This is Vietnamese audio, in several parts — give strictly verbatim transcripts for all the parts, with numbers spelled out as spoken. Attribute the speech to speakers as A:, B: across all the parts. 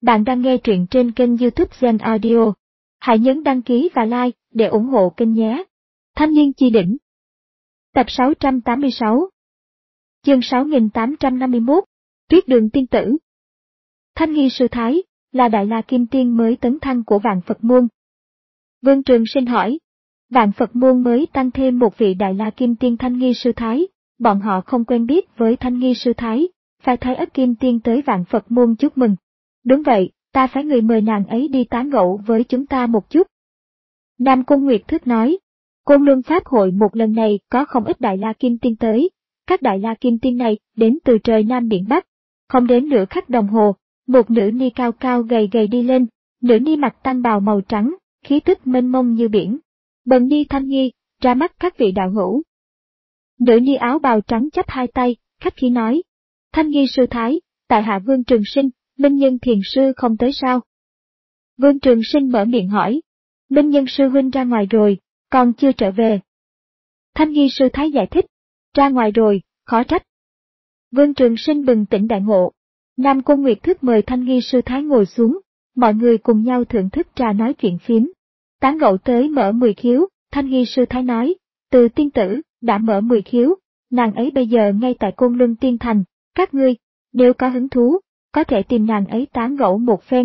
A: Bạn đang nghe truyện trên kênh YouTube Zen Audio. Hãy nhấn đăng ký và like để ủng hộ kênh nhé. Thanh niên chi đỉnh. Tập sáu trăm tám mươi sáu. Chương sáu nghìn tám trăm năm mươi mốt. Tuyết đường tiên tử. Thanh nghi sư thái là Đại La Kim Tiên mới tấn thăng của Vạn Phật Môn. Vương Trường Sinh hỏi. Vạn Phật Môn mới tăng thêm một vị Đại La Kim Tiên Thanh nghi sư thái, bọn họ không quen biết với Thanh nghi sư thái, phải Thái Ất Kim Tiên tới Vạn Phật Môn chúc mừng. Đúng vậy, ta phải người mời nàng ấy đi tán gẫu với chúng ta một chút. Nam Cung Nguyệt Thức nói, Côn Luân Pháp hội một lần này có không ít Đại La Kim Tiên tới, các Đại La Kim Tiên này đến từ trời Nam Biển Bắc, không đến nửa khắc đồng hồ, một nữ ni cao cao gầy gầy đi lên, nữ ni mặc tăng bào màu trắng, khí tức mênh mông như biển. Bần ni Thanh nghi, ra mắt các vị đạo hữu. Nữ ni áo bào trắng chắp hai tay, khách khí nói, Thanh nghi sư thái, tại hạ Vương Trường Sinh. Minh Nhân thiền sư không tới sao? Vương Trường Sinh mở miệng hỏi. Minh Nhân sư huynh ra ngoài rồi, còn chưa trở về. Thanh nghi sư thái giải thích. Ra ngoài rồi, khó trách. Vương Trường Sinh bừng tỉnh đại ngộ. Nam Cung Nguyệt Thức mời Thanh nghi sư thái ngồi xuống, mọi người cùng nhau thưởng thức trà nói chuyện phím. Tán gẫu tới mở mười khiếu, Thanh nghi sư thái nói, từ tiên tử, đã mở mười khiếu, nàng ấy bây giờ ngay tại Côn Luân Tiên Thành, các ngươi, nếu có hứng thú, có thể tìm nàng ấy tán gẫu một phen.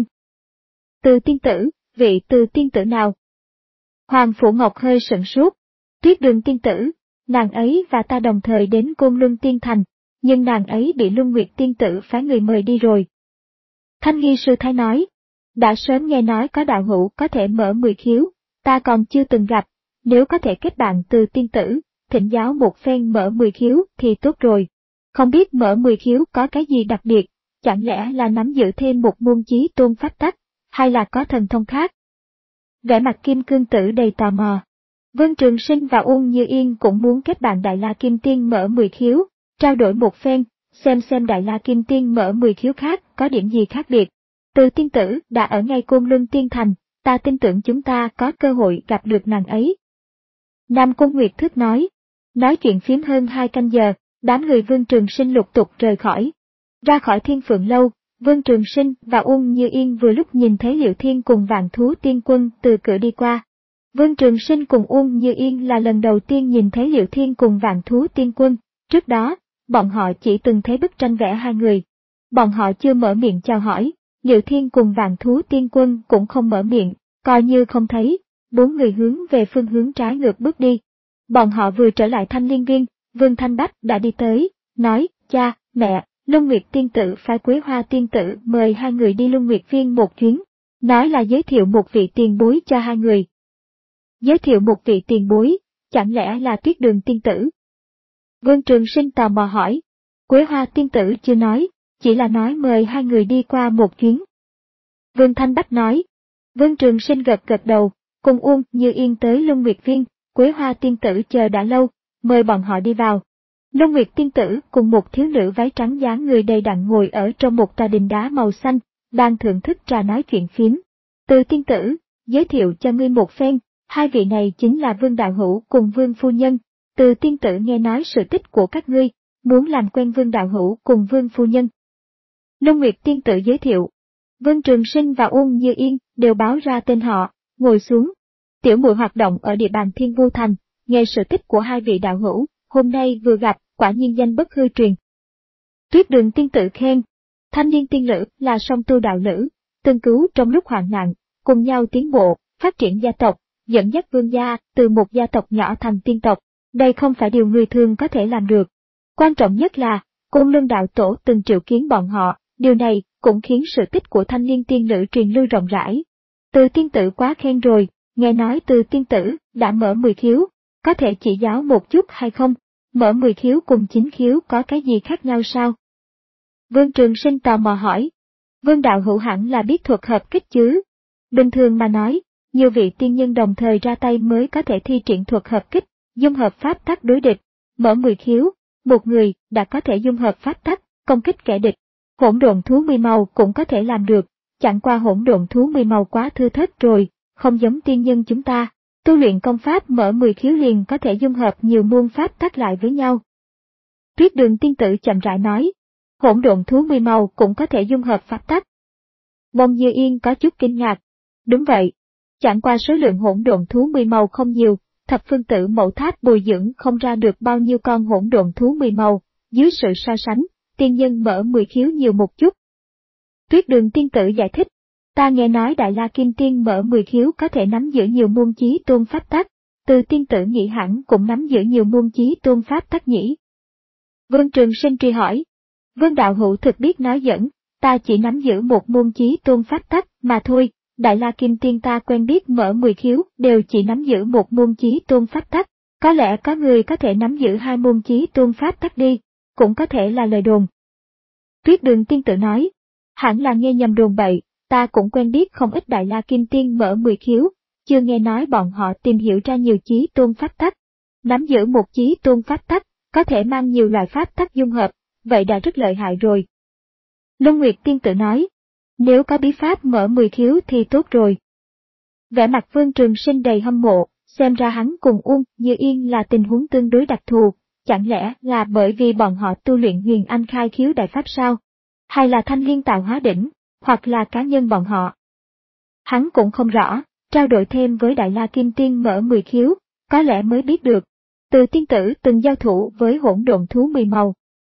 A: Từ tiên tử, vị từ tiên tử nào? Hoàng Phủ Ngọc hơi sửng sốt. Tuyết đường tiên tử, nàng ấy và ta đồng thời đến Côn Luân Tiên Thành, nhưng nàng ấy bị Luân Nguyệt tiên tử phái người mời đi rồi. Thanh nghi sư thái nói, đã sớm nghe nói có đạo hữu có thể mở mười khiếu, ta còn chưa từng gặp, nếu có thể kết bạn từ tiên tử, thỉnh giáo một phen mở mười khiếu thì tốt rồi. Không biết mở mười khiếu có cái gì đặc biệt, chẳng lẽ là nắm giữ thêm một môn chí tôn pháp tắc, hay là có thần thông khác? Vẻ mặt Kim Cương Tử đầy tò mò. Vương Trường Sinh và Uông Như Yên cũng muốn kết bạn Đại La Kim Tiên mở mười khiếu, trao đổi một phen, xem xem Đại La Kim Tiên mở mười khiếu khác có điểm gì khác biệt. Từ tiên tử đã ở ngay Côn Luân Tiên Thành, ta tin tưởng chúng ta có cơ hội gặp được nàng ấy. Nam Cung Nguyệt Thức nói. Nói chuyện phím hơn hai canh giờ, đám người Vương Trường Sinh lục tục rời khỏi. Ra khỏi Thiên Phượng Lâu, Vương Trường Sinh và Uông Như Yên vừa lúc nhìn thấy Liệu Thiên cùng Vạn Thú Tiên Quân từ cửa đi qua. Vương Trường Sinh cùng Uông Như Yên là lần đầu tiên nhìn thấy Liệu Thiên cùng Vạn Thú Tiên Quân, trước đó, bọn họ chỉ từng thấy bức tranh vẽ hai người. Bọn họ chưa mở miệng chào hỏi, Liệu Thiên cùng Vạn Thú Tiên Quân cũng không mở miệng, coi như không thấy, bốn người hướng về phương hướng trái ngược bước đi. Bọn họ vừa trở lại Thanh Liên Viên, Vương Thanh Bách đã đi tới, nói, cha, mẹ, Luân Nguyệt tiên tử phái Quế Hoa tiên tử mời hai người đi Luân Nguyệt Viên một chuyến, nói là giới thiệu một vị tiền bối cho hai người. Giới thiệu một vị tiền bối, chẳng lẽ là Tuyết đường tiên tử? Vương Trường Sinh tò mò hỏi, Quế Hoa tiên tử chưa nói, chỉ là nói mời hai người đi qua một chuyến. Vương Thanh Bách nói, Vương Trường Sinh gật gật đầu, cùng Uông Như Yên tới Luân Nguyệt Viên, Quế Hoa tiên tử chờ đã lâu, mời bọn họ đi vào. Luân Nguyệt tiên tử cùng một thiếu nữ váy trắng dáng người đầy đặn ngồi ở trong một tòa đình đá màu xanh, đang thưởng thức trà nói chuyện phím. Từ tiên tử, giới thiệu cho ngươi một phen, hai vị này chính là Vương đạo hữu cùng Vương phu nhân. Từ tiên tử nghe nói sự tích của các ngươi, muốn làm quen Vương đạo hữu cùng Vương phu nhân. Luân Nguyệt tiên tử giới thiệu. Vương Trường Sinh và Uông Như Yên đều báo ra tên họ, ngồi xuống. Tiểu muội hoạt động ở địa bàn Thiên Vu Thành, nghe sự tích của hai vị đạo hữu, hôm nay vừa gặp, quả nhiên danh bất hư truyền. Tuyết đường tiên tử khen, thanh niên tiên nữ là song tu đạo nữ, tương cứu trong lúc hoạn nạn, cùng nhau tiến bộ, phát triển gia tộc, dẫn dắt vương gia từ một gia tộc nhỏ thành tiên tộc, đây không phải điều người thường có thể làm được. Quan trọng nhất là, Côn Luân đạo tổ từng triệu kiến bọn họ, điều này cũng khiến sự tích của thanh niên tiên nữ truyền lưu rộng rãi. Từ tiên tử quá khen rồi, nghe nói từ tiên tử đã mở mười khiếu, có thể chỉ giáo một chút hay không? Mở mười khiếu cùng chín khiếu có cái gì khác nhau sao? Vương Trường Sinh tò mò hỏi. Vương đạo hữu hẳn là biết thuật hợp kích chứ? Bình thường mà nói, nhiều vị tiên nhân đồng thời ra tay mới có thể thi triển thuật hợp kích, dung hợp pháp tắc đối địch. Mở mười khiếu, một người đã có thể dung hợp pháp tắc, công kích kẻ địch. Hỗn độn thú mười màu cũng có thể làm được, chẳng qua hỗn độn thú mười màu quá thưa thớt rồi, không giống tiên nhân chúng ta. Tu luyện công pháp mở mười khiếu liền có thể dung hợp nhiều môn pháp tắc lại với nhau. Tuyết đường tiên tử chậm rãi nói, hỗn độn thú mười màu cũng có thể dung hợp pháp tắc. Mông Như Yên có chút kinh ngạc. Đúng vậy. Chẳng qua số lượng hỗn độn thú mười màu không nhiều, thập phương tử mẫu tháp bồi dưỡng không ra được bao nhiêu con hỗn độn thú mười màu, dưới sự so sánh, tiên nhân mở mười khiếu nhiều một chút. Tuyết Đường tiên tử giải thích, ta nghe nói Đại La Kim Tiên mở mười khiếu có thể nắm giữ nhiều môn chí tôn pháp tắc, Từ tiên tử nghĩ hẳn cũng nắm giữ nhiều môn chí tôn pháp tắc nhỉ. Vương Trường Sinh truy hỏi, Vương đạo hữu thực biết nói dẫn, ta chỉ nắm giữ một môn chí tôn pháp tắc mà thôi. Đại La Kim Tiên ta quen biết mở mười khiếu đều chỉ nắm giữ một môn chí tôn pháp tắc, có lẽ có người có thể nắm giữ hai môn chí tôn pháp tắc đi, cũng có thể là lời đồn. Tuyết Đường tiên tử nói, hẳn là nghe nhầm đồn bậy, ta cũng quen biết không ít Đại La Kim Tiên mở mười khiếu, chưa nghe nói bọn họ tìm hiểu ra nhiều chí tôn pháp tắc. Nắm giữ một chí tôn pháp tắc, có thể mang nhiều loại pháp tắc dung hợp, vậy đã rất lợi hại rồi. Luân Nguyệt tiên tử nói, nếu có bí pháp mở mười khiếu thì tốt rồi. Vẻ mặt Vương Trường Sinh đầy hâm mộ, xem ra hắn cùng Uông Như Yên là tình huống tương đối đặc thù, chẳng lẽ là bởi vì bọn họ tu luyện huyền anh khai khiếu đại pháp sao? Hay là thanh liên tạo hóa đỉnh, hoặc là cá nhân bọn họ? Hắn cũng không rõ, trao đổi thêm với Đại La Kim Tiên mở mười khiếu, có lẽ mới biết được. Từ tiên tử từng giao thủ với hỗn độn thú mười màu.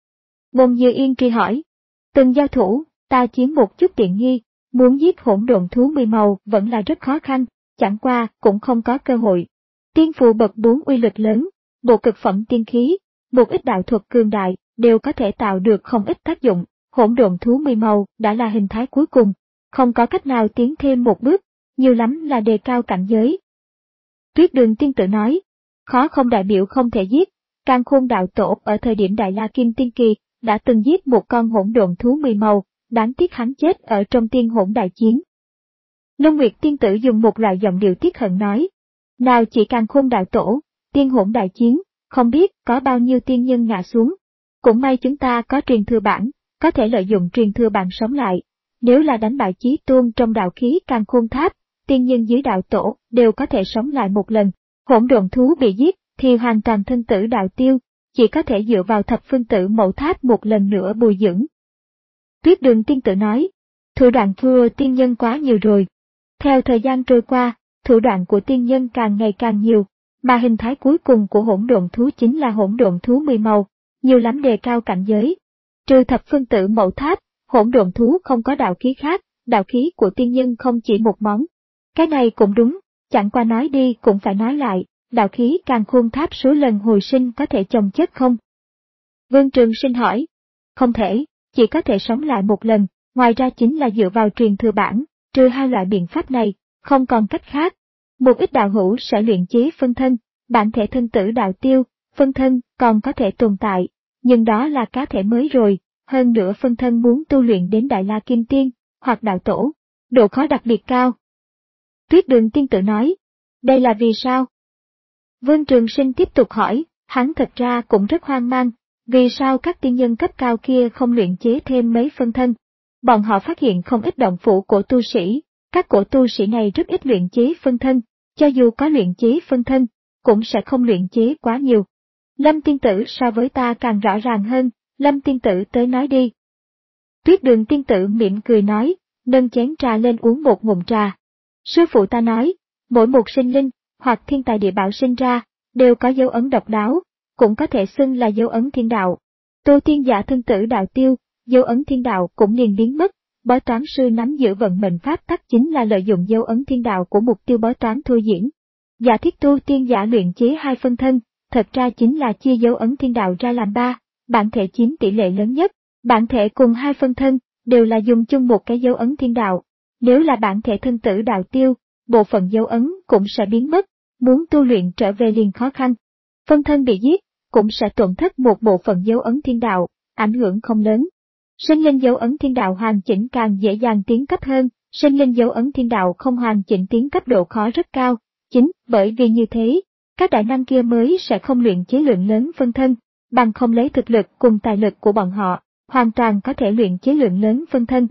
A: Mông Như Yên truy hỏi, từng giao thủ, ta chiếm một chút tiện nghi, muốn giết hỗn độn thú mười màu vẫn là rất khó khăn, chẳng qua cũng không có cơ hội. Tiên phù bậc bốn uy lực lớn, bộ cực phẩm tiên khí, một ít đạo thuật cường đại, đều có thể tạo được không ít tác dụng, hỗn độn thú mười màu đã là hình thái cuối cùng, không có cách nào tiến thêm một bước, nhiều lắm là đề cao cảnh giới. Tuyết Đường tiên tử nói, khó không đại biểu không thể giết, Càn Khôn đạo tổ ở thời điểm Đại La Kim Tiên Kỳ, đã từng giết một con hỗn độn thú mười màu, đáng tiếc hắn chết ở trong tiên hỗn đại chiến. Long Nguyệt tiên tử dùng một loại giọng điệu tiếc hận nói, nào chỉ Càn Khôn đạo tổ, tiên hỗn đại chiến, không biết có bao nhiêu tiên nhân ngã xuống. Cũng may chúng ta có truyền thừa bản, có thể lợi dụng truyền thừa bản sống lại. Nếu là đánh bại chí tôn trong đạo khí Càn Khôn tháp, tiên nhân dưới đạo tổ đều có thể sống lại một lần. Hỗn độn thú bị giết thì hoàn toàn thân tử đạo tiêu, chỉ có thể dựa vào thập phương tử mẫu tháp một lần nữa bồi dưỡng. Tuyết Đường tiên tử nói, thủ đoạn thua tiên nhân quá nhiều rồi. Theo thời gian trôi qua, thủ đoạn của tiên nhân càng ngày càng nhiều, mà hình thái cuối cùng của hỗn độn thú chính là hỗn độn thú mười màu, nhiều lắm đề cao cảnh giới. Trừ thập phương tử mẫu tháp, hỗn độn thú không có đạo khí khác, đạo khí của tiên nhân không chỉ một món. Cái này cũng đúng, chẳng qua nói đi cũng phải nói lại, đạo khí Càn Khôn tháp số lần hồi sinh có thể chồng chất không? Vương Trường Sinh hỏi, không thể, chỉ có thể sống lại một lần, ngoài ra chính là dựa vào truyền thừa bản, trừ hai loại biện pháp này, không còn cách khác. Một ít đạo hữu sẽ luyện chế phân thân, bản thể thân tử đạo tiêu, phân thân còn có thể tồn tại, nhưng đó là cá thể mới rồi, hơn nữa phân thân muốn tu luyện đến Đại La Kim Tiên, hoặc đạo tổ, độ khó đặc biệt cao. Tuyết Đường tiên tử nói, đây là vì sao? Vương Trường Sinh tiếp tục hỏi, hắn thật ra cũng rất hoang mang, vì sao các tiên nhân cấp cao kia không luyện chế thêm mấy phân thân? Bọn họ phát hiện không ít động phủ của tu sĩ, các cổ tu sĩ này rất ít luyện chế phân thân, cho dù có luyện chế phân thân, cũng sẽ không luyện chế quá nhiều. Lâm tiên tử so với ta càng rõ ràng hơn, Lâm tiên tử tới nói đi. Tuyết Đường tiên tử mỉm cười nói, nâng chén trà lên uống một ngụm trà. Sư phụ ta nói, mỗi một sinh linh, hoặc thiên tài địa bảo sinh ra, đều có dấu ấn độc đáo, cũng có thể xưng là dấu ấn thiên đạo. Tu tiên giả thân tử đạo tiêu, dấu ấn thiên đạo cũng liền biến mất, bói toán sư nắm giữ vận mệnh pháp tắc chính là lợi dụng dấu ấn thiên đạo của mục tiêu bói toán thôi diễn. Giả thiết tu tiên giả luyện chế hai phân thân, thật ra chính là chia dấu ấn thiên đạo ra làm ba, bản thể chiếm tỷ lệ lớn nhất, bản thể cùng hai phân thân, đều là dùng chung một cái dấu ấn thiên đạo. Nếu là bản thể thân tử đạo tiêu, bộ phận dấu ấn cũng sẽ biến mất, muốn tu luyện trở về liền khó khăn. Phân thân bị giết, cũng sẽ tổn thất một bộ phận dấu ấn thiên đạo, ảnh hưởng không lớn. Sinh linh dấu ấn thiên đạo hoàn chỉnh càng dễ dàng tiến cấp hơn, sinh linh dấu ấn thiên đạo không hoàn chỉnh tiến cấp độ khó rất cao, chính bởi vì như thế, các đại năng kia mới sẽ không luyện chế lượng lớn phân thân, bằng không lấy thực lực cùng tài lực của bọn họ, hoàn toàn có thể luyện chế lượng lớn phân thân.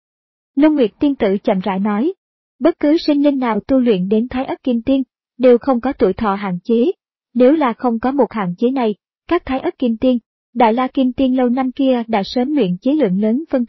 A: Long Nguyệt tiên tử chậm rãi nói, bất cứ sinh linh nào tu luyện đến Thái Ất Kim Tiên, đều không có tuổi thọ hạn chế. Nếu là không có một hạn chế này, các Thái Ất Kim Tiên, Đại La Kim Tiên lâu năm kia đã sớm luyện chế lượng lớn phân thân,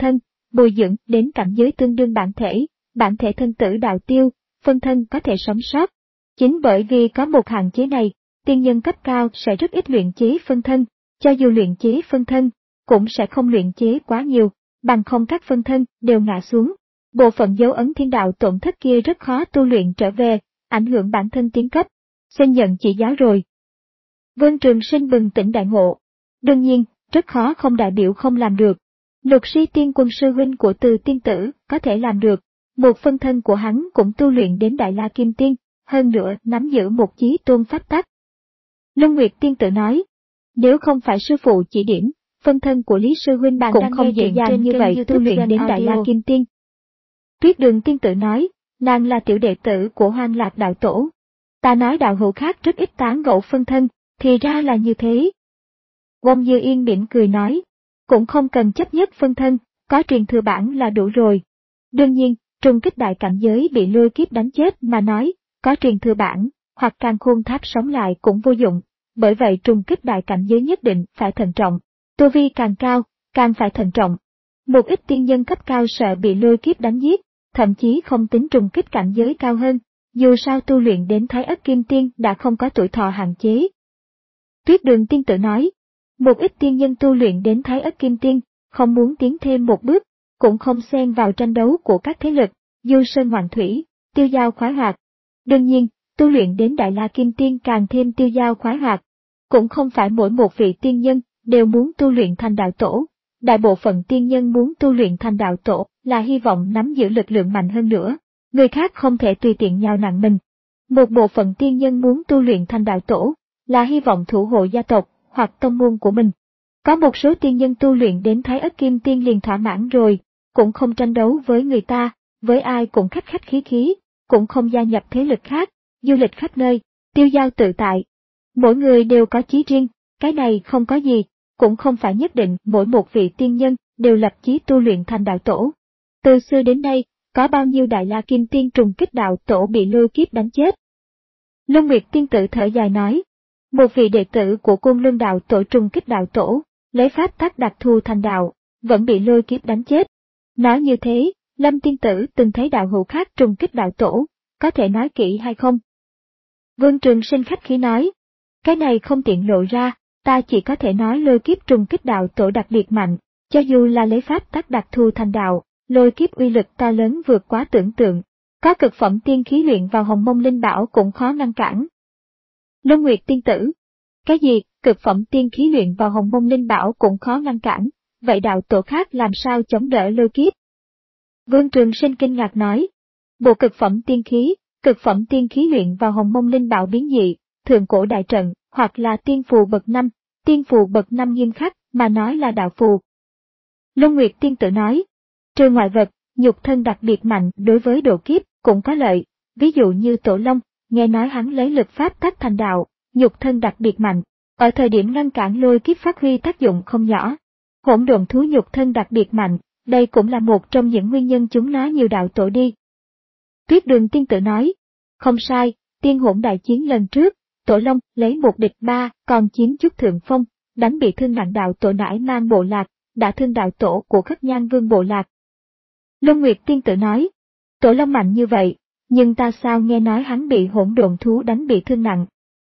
A: bồi dưỡng đến cảnh giới tương đương bản thể, bản thể thân tử đạo tiêu, phân thân có thể sống sót. Chính bởi vì có một hạn chế này, tiên nhân cấp cao sẽ rất ít luyện chế phân thân, cho dù luyện chế phân thân, cũng sẽ không luyện chế quá nhiều, bằng không các phân thân đều ngã xuống. Bộ phận dấu ấn thiên đạo tổn thất kia rất khó tu luyện trở về, ảnh hưởng bản thân tiến cấp. Xin nhận chỉ giáo rồi. Vương Trường Sinh bừng tỉnh đại ngộ. Đương nhiên, rất khó không đại biểu không làm được. Lục Si Tiên Quân sư huynh của Từ tiên tử có thể làm được, một phân thân của hắn cũng tu luyện đến Đại La Kim Tiên, hơn nữa nắm giữ một chí tôn pháp tắc. Luân Nguyệt tiên tử nói, nếu không phải sư phụ chỉ điểm, phân thân của Lý sư huynh bạn cũng không dễ dàng như vậy tu luyện đến Đại La Kim Tiên. Tuyết Đường tiên tử nói, nàng là tiểu đệ tử của Hoang Lạc đạo tổ. Ta nói đạo hữu khác rất ít tán gẫu phân thân, thì ra là như thế. Wong Dư Yên mỉm cười nói, cũng không cần chấp nhất phân thân, có truyền thừa bản là đủ rồi. Đương nhiên, trùng kích đại cảnh giới bị lôi kiếp đánh chết mà nói, có truyền thừa bản, hoặc càn khôn tháp sống lại cũng vô dụng, bởi vậy trùng kích đại cảnh giới nhất định phải thận trọng, tu vi càng cao, càng phải thận trọng. Một ít tiên nhân cấp cao sợ bị lôi kiếp đánh giết, thậm chí không tính trùng kích cảnh giới cao hơn, dù sao tu luyện đến Thái Ất Kim Tiên đã không có tuổi thọ hạn chế. Tuyết Đường tiên tử nói, một ít tiên nhân tu luyện đến Thái Ất Kim Tiên, không muốn tiến thêm một bước, cũng không xen vào tranh đấu của các thế lực, du sơn ngoạn thủy, tiêu dao khoái hoạt. Đương nhiên, tu luyện đến Đại La Kim Tiên càng thêm tiêu dao khoái hoạt. Cũng không phải mỗi một vị tiên nhân đều muốn tu luyện thành đạo tổ. Đại bộ phận tiên nhân muốn tu luyện thành đạo tổ là hy vọng nắm giữ lực lượng mạnh hơn nữa. Người khác không thể tùy tiện nhào nặng mình. Một bộ phận tiên nhân muốn tu luyện thành đạo tổ là hy vọng thủ hộ gia tộc hoặc tông môn của mình. Có một số tiên nhân tu luyện đến Thái Ất Kim Tiên liền thỏa mãn rồi, cũng không tranh đấu với người ta, với ai cũng khách khách khí khí, cũng không gia nhập thế lực khác, du lịch khắp nơi, tiêu dao tự tại. Mỗi người đều có chí riêng, cái này không có gì, cũng không phải nhất định mỗi một vị tiên nhân đều lập chí tu luyện thành đạo tổ. Từ xưa đến nay, có bao nhiêu Đại La Kim Tiên trùng kích đạo tổ bị lôi kiếp đánh chết. Luân Nguyệt tiên tử thở dài nói, một vị đệ tử của Côn Luân đạo tổ trùng kích đạo tổ, lấy pháp tắc đặc thù thành đạo, vẫn bị lôi kiếp đánh chết. Nói như thế, Lâm tiên tử từng thấy đạo hữu khác trùng kích đạo tổ, có thể nói kỹ hay không? Vương Trường Sinh khách khí nói, cái này không tiện lộ ra, ta chỉ có thể nói lôi kiếp trùng kích đạo tổ đặc biệt mạnh, cho dù là lấy pháp tắc đặc thù thành đạo, lôi kiếp uy lực to lớn vượt quá tưởng tượng, có cực phẩm tiên khí luyện vào Hồng Mông Linh Bảo cũng khó ngăn cản. Luân Nguyệt tiên tử, cái gì, cực phẩm tiên khí luyện vào Hồng Mông Linh Bảo cũng khó ngăn cản, vậy đạo tổ khác làm sao chống đỡ lôi kiếp? Vương Trường Sinh kinh ngạc nói, bộ cực phẩm tiên khí, cực phẩm tiên khí luyện vào Hồng Mông Linh Bảo biến dị, thượng cổ đại trận, hoặc là tiên phù bậc năm, tiên phù bậc năm nghiêm khắc, mà nói là đạo phù. Luân Nguyệt tiên tử nói, trừ ngoại vật, nhục thân đặc biệt mạnh đối với độ kiếp cũng có lợi, ví dụ như Tổ Long, nghe nói hắn lấy lực pháp tắc thành đạo, nhục thân đặc biệt mạnh, ở thời điểm ngăn cản lôi kiếp phát huy tác dụng không nhỏ. Hỗn độn thú nhục thân đặc biệt mạnh, đây cũng là một trong những nguyên nhân chúng nó nhiều đạo tổ đi. Tuyết Đường tiên tử nói, không sai, tiên hỗn đại chiến lần trước, Tổ Long lấy một địch ba, còn chiếm chút thượng phong, đánh bị thương nặng đạo tổ Nải Mang bộ lạc, đã thương đạo tổ của Khất Nhan Vương bộ lạc. Luân Nguyệt tiên tử nói, Tổ Long mạnh như vậy, nhưng ta sao nghe nói hắn bị hỗn độn thú đánh bị thương nặng.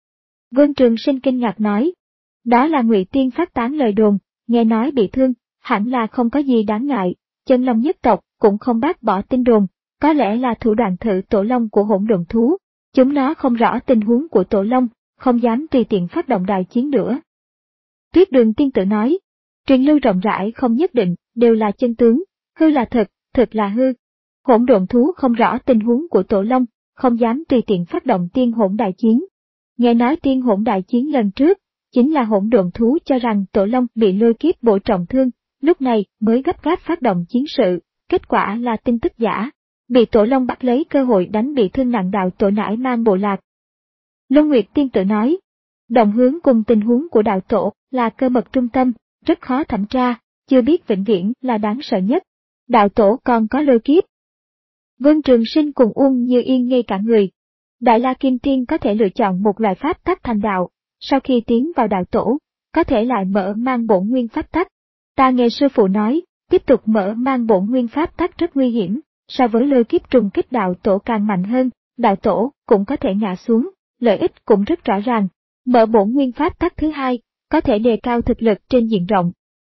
A: Vương Trường Sinh kinh ngạc nói, đó là Ngụy Tiên phát tán lời đồn, nghe nói bị thương, hẳn là không có gì đáng ngại, Chân Long nhất tộc cũng không bác bỏ tin đồn, có lẽ là thủ đoạn thử Tổ Long của hỗn độn thú, chúng nó không rõ tình huống của Tổ Long, không dám tùy tiện phát động đại chiến nữa. Tuyết Đường tiên tử nói, truyền lưu rộng rãi không nhất định, đều là chân tướng, hư là thật, thật là hư. Hỗn độn thú không rõ tình huống của Tổ Long, không dám tùy tiện phát động tiên hỗn đại chiến. Nghe nói tiên hỗn đại chiến lần trước, chính là hỗn độn thú cho rằng Tổ Long bị lôi kiếp bổ trọng thương, lúc này mới gấp gáp phát động chiến sự, kết quả là tin tức giả, bị Tổ Long bắt lấy cơ hội đánh bị thương nặng đạo tổ Nải Mang bộ lạc. Luân Nguyệt tiên tử nói, đồng hướng cùng tình huống của đạo tổ là cơ mật trung tâm, rất khó thẩm tra, chưa biết vĩnh viễn là đáng sợ nhất. Đạo tổ còn có lôi kiếp. Vương Trường Sinh cùng Uông Như Yên ngây cả người. Đại La Kim Tiên có thể lựa chọn một loại pháp tắc thành đạo, sau khi tiến vào đạo tổ, có thể lại mở mang bổn nguyên pháp tắc. Ta nghe sư phụ nói, tiếp tục mở mang bổn nguyên pháp tắc rất nguy hiểm, so với lôi kiếp trùng kích đạo tổ càng mạnh hơn, đạo tổ cũng có thể ngã xuống, lợi ích cũng rất rõ ràng. Mở bổn nguyên pháp tắc thứ hai, có thể đề cao thực lực trên diện rộng.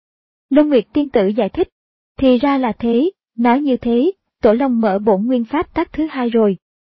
A: Long Nguyệt tiên tử giải thích, thì ra là thế, nói như thế, Tổ Long mở bổn nguyên pháp tắc thứ hai rồi.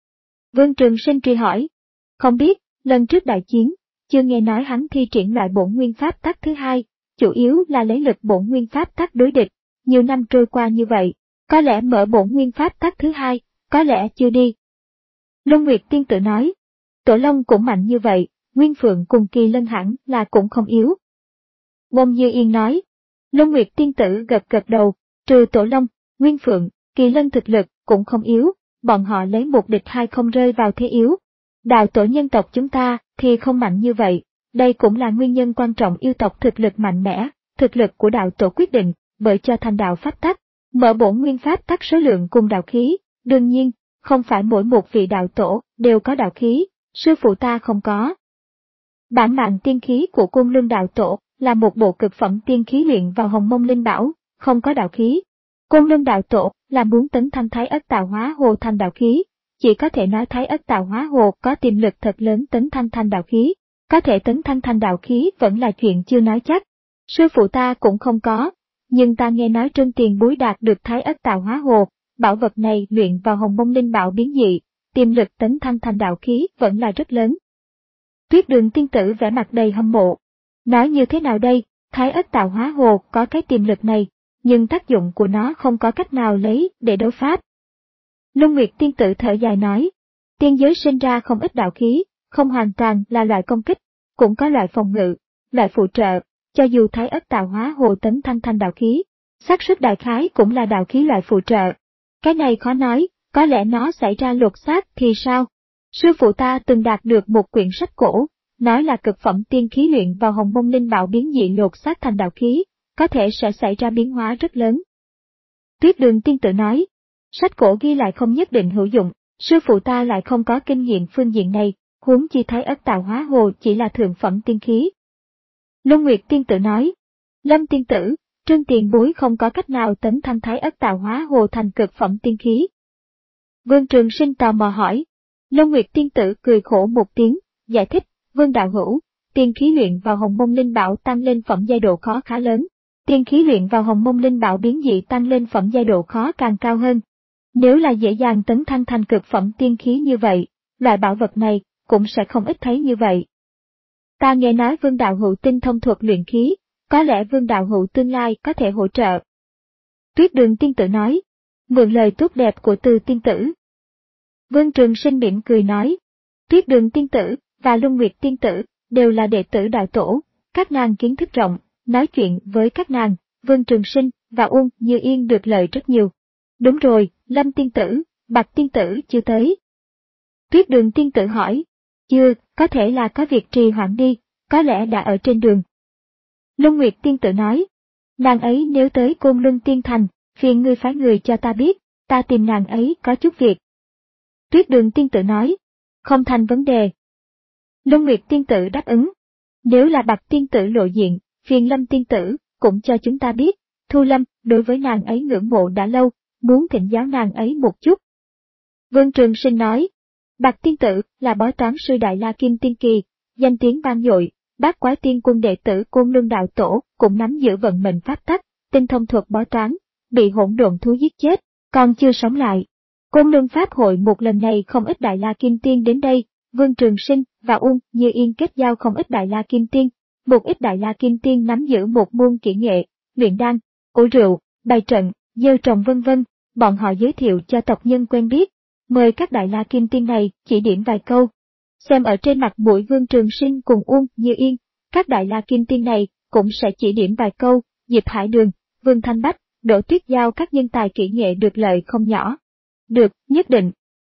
A: Vương Trường Sinh truy hỏi, không biết, lần trước đại chiến, chưa nghe nói hắn thi triển loại bổn nguyên pháp tắc thứ hai, chủ yếu là lấy lực bổn nguyên pháp tắc đối địch, nhiều năm trôi qua như vậy, có lẽ mở bổn nguyên pháp tắc thứ hai, có lẽ chưa đi. Long Nguyệt tiên tử nói, Tổ Long cũng mạnh như vậy, Nguyên Phượng cùng Kỳ Lân hẳn là cũng không yếu. Bông Như Yên nói, Long Nguyệt tiên tử gật gật đầu, trừ Tổ Long, Nguyên Phượng, Kỳ Lân thực lực cũng không yếu, bọn họ lấy một địch hai không rơi vào thế yếu. Đạo tổ nhân tộc chúng ta thì không mạnh như vậy, đây cũng là nguyên nhân quan trọng yêu tộc thực lực mạnh mẽ, thực lực của đạo tổ quyết định, bởi cho thành đạo pháp tắc, mở bổn nguyên pháp tắc số lượng cùng đạo khí, đương nhiên, không phải mỗi một vị đạo tổ đều có đạo khí, sư phụ ta không có. Bản mạng tiên khí của Côn Luân đạo tổ là một bộ cực phẩm tiên khí luyện vào Hồng Mông Linh Bảo, không có đạo khí. Côn Luân đạo tổ là muốn tấn thanh Thái Ất Tạo Hóa Hồ thành đạo khí, chỉ có thể nói Thái Ất Tạo Hóa Hồ có tiềm lực thật lớn tấn thanh thành đạo khí, có thể tấn thanh thành đạo khí vẫn là chuyện chưa nói chắc. Sư phụ ta cũng không có, nhưng ta nghe nói Trân Tiền Bối đạt được Thái Ất Tạo Hóa Hồ, bảo vật này luyện vào Hồng Mông Linh Bảo biến dị, tiềm lực tấn thanh thành đạo khí vẫn là rất lớn. Tuyết Đường tiên tử vẻ mặt đầy hâm mộ. Nói như thế nào đây, Thái Ất Tạo Hóa Hồ có cái tiềm lực này, nhưng tác dụng của nó không có cách nào lấy để đấu pháp. Long Nguyệt tiên tử thở dài nói, tiên giới sinh ra không ít đạo khí, không hoàn toàn là loại công kích, cũng có loại phòng ngự, loại phụ trợ, cho dù Thái Ất Tạo Hóa Hồ tấn thanh thành đạo khí, xác suất đại khái cũng là đạo khí loại phụ trợ. Cái này khó nói, có lẽ nó xảy ra lột xác thì sao? Sư phụ ta từng đạt được một quyển sách cổ, nói là cực phẩm tiên khí luyện vào Hồng Mông Linh Bảo biến dị lột xác thành đạo khí, có thể sẽ xảy ra biến hóa rất lớn. Tuyết Đường tiên tử nói, sách cổ ghi lại không nhất định hữu dụng, sư phụ ta lại không có kinh nghiệm phương diện này, huống chi Thái Ất Tạo Hóa Hồ chỉ là thượng phẩm tiên khí. Long Nguyệt tiên tử nói, Lâm tiên tử, Trân Tiền Bối không có cách nào tấn thanh Thái Ất Tạo Hóa Hồ thành cực phẩm tiên khí. Vương Trường Sinh tò mò hỏi. Long Nguyệt tiên tử cười khổ một tiếng, giải thích, Vương đạo hữu, tiên khí luyện vào Hồng Mông Linh Bảo tăng lên phẩm giai độ khó khá lớn. Tiên khí luyện vào Hồng Mông Linh Bảo biến dị tăng lên phẩm giai độ khó càng cao hơn. Nếu là dễ dàng tấn thăng thành cực phẩm tiên khí như vậy, loại bảo vật này cũng sẽ không ít thấy như vậy. Ta nghe nói Vương đạo hữu tinh thông thuật luyện khí, có lẽ Vương đạo hữu tương lai có thể hỗ trợ. Tuyết Đường tiên tử nói, mượn lời tốt đẹp của Từ tiên tử. Vương Trường Sinh mỉm cười nói, Tuyết Đường tiên tử và Long Nguyệt tiên tử đều là đệ tử đạo tổ, các nàng kiến thức rộng, nói chuyện với các nàng, Vương Trường Sinh và Uông Như Yên được lợi rất nhiều. Đúng rồi, Lâm tiên tử, Bạch tiên tử chưa tới. Tuyết Đường tiên tử hỏi, chưa, có thể là có việc trì hoãn đi, có lẽ đã ở trên đường. Long Nguyệt tiên tử nói, nàng ấy nếu tới Côn Luân Tiên Thành, phiền ngươi phái người cho ta biết, ta tìm nàng ấy có chút việc. Tuyết Đường tiên tử nói, không thành vấn đề. Long Nguyệt tiên tử đáp ứng, nếu là Bạch tiên tử lộ diện, phiền Lâm tiên tử cũng cho chúng ta biết, Thu Lâm đối với nàng ấy ngưỡng mộ đã lâu, muốn thỉnh giáo nàng ấy một chút. Vương Trường Sinh nói, Bạch tiên tử là bói toán sư Đại La Kim Tiên Kỳ, danh tiếng vang dội, Bát Quái Tiên Quân đệ tử Côn Luân đạo tổ cũng nắm giữ vận mệnh pháp tắc, tinh thông thuật bói toán, bị hỗn độn thú giết chết, còn chưa sống lại. Côn Luân Pháp hội một lần này không ít Đại La Kim Tiên đến đây, Vương Trường Sinh và Uông Như Yên kết giao không ít Đại La Kim Tiên, một ít Đại La Kim Tiên nắm giữ một môn kỹ nghệ, luyện đan, ủ rượu, bày trận, gieo trồng vân vân, bọn họ giới thiệu cho tộc nhân quen biết, mời các Đại La Kim Tiên này chỉ điểm vài câu. Xem ở trên mặt mũi Vương Trường Sinh cùng Uông Như Yên, các Đại La Kim Tiên này cũng sẽ chỉ điểm vài câu, Diệp Hải Đường, Vương Thanh Bách, Đỗ Tuyết Giao các nhân tài kỹ nghệ được lợi không nhỏ. Được, nhất định.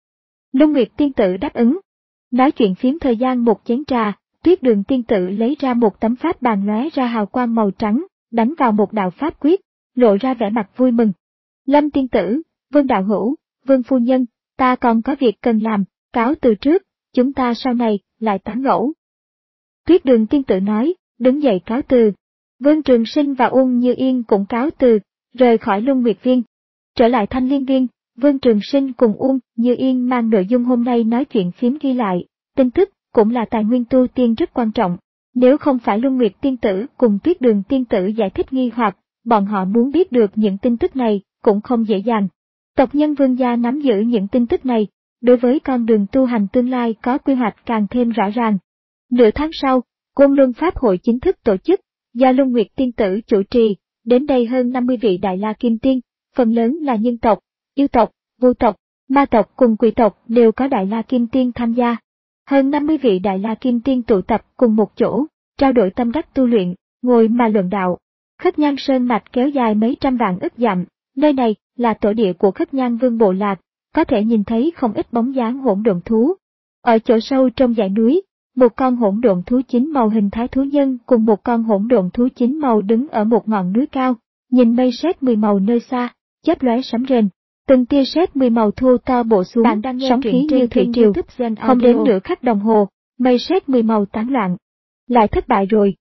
A: Long Nguyệt tiên tử đáp ứng. Nói chuyện phím thời gian một chén trà, Tuyết Đường tiên tử lấy ra một tấm pháp bàn lóe ra hào quang màu trắng, đánh vào một đạo pháp quyết, lộ ra vẻ mặt vui mừng. Lâm tiên tử, Vương đạo hữu, Vương phu nhân, ta còn có việc cần làm, cáo từ trước, chúng ta sau này lại tán gẫu. Tuyết Đường tiên tử nói, đứng dậy cáo từ. Vương Trường Sinh và Uông Như Yên cũng cáo từ, rời khỏi Luân Nguyệt Viên. Trở lại Thanh Liên Viên, Vương Trường Sinh cùng Uông Như Yên mang nội dung hôm nay nói chuyện phím ghi lại, tin tức cũng là tài nguyên tu tiên rất quan trọng. Nếu không phải Luân Nguyệt Tiên Tử cùng Tuyết Đường Tiên Tử giải thích nghi hoặc, bọn họ muốn biết được những tin tức này cũng không dễ dàng. Tộc nhân Vương gia nắm giữ những tin tức này, đối với con đường tu hành tương lai có quy hoạch càng thêm rõ ràng. Nửa tháng sau, Côn Luân Pháp hội chính thức tổ chức, do Luân Nguyệt Tiên Tử chủ trì, đến đây hơn năm mươi vị Đại La Kim Tiên, phần lớn là nhân tộc, yêu tộc, vu tộc, ma tộc cùng quỷ tộc đều có Đại La Kim Tiên tham gia. Hơn năm mươi vị Đại La Kim Tiên tụ tập cùng một chỗ, trao đổi tâm đắc tu luyện, ngồi mà luận đạo. Khất Nhan Sơn mạch kéo dài mấy trăm vạn ức dặm, nơi này là tổ địa của Khất Nhan Vương bộ lạc, có thể nhìn thấy không ít bóng dáng hỗn độn thú. Ở chỗ sâu trong dãy núi, một con hỗn độn thú chín màu hình thái thú nhân cùng một con hỗn độn thú chín màu đứng ở một ngọn núi cao, nhìn mây sét mười màu nơi xa, chớp lóe sấm rền. Từng tia sét mười màu thô to bổ xuống, sóng khí như thủy triều, không đến nửa khắc đồng hồ, mây sét mười màu tán loạn. Lại thất bại rồi.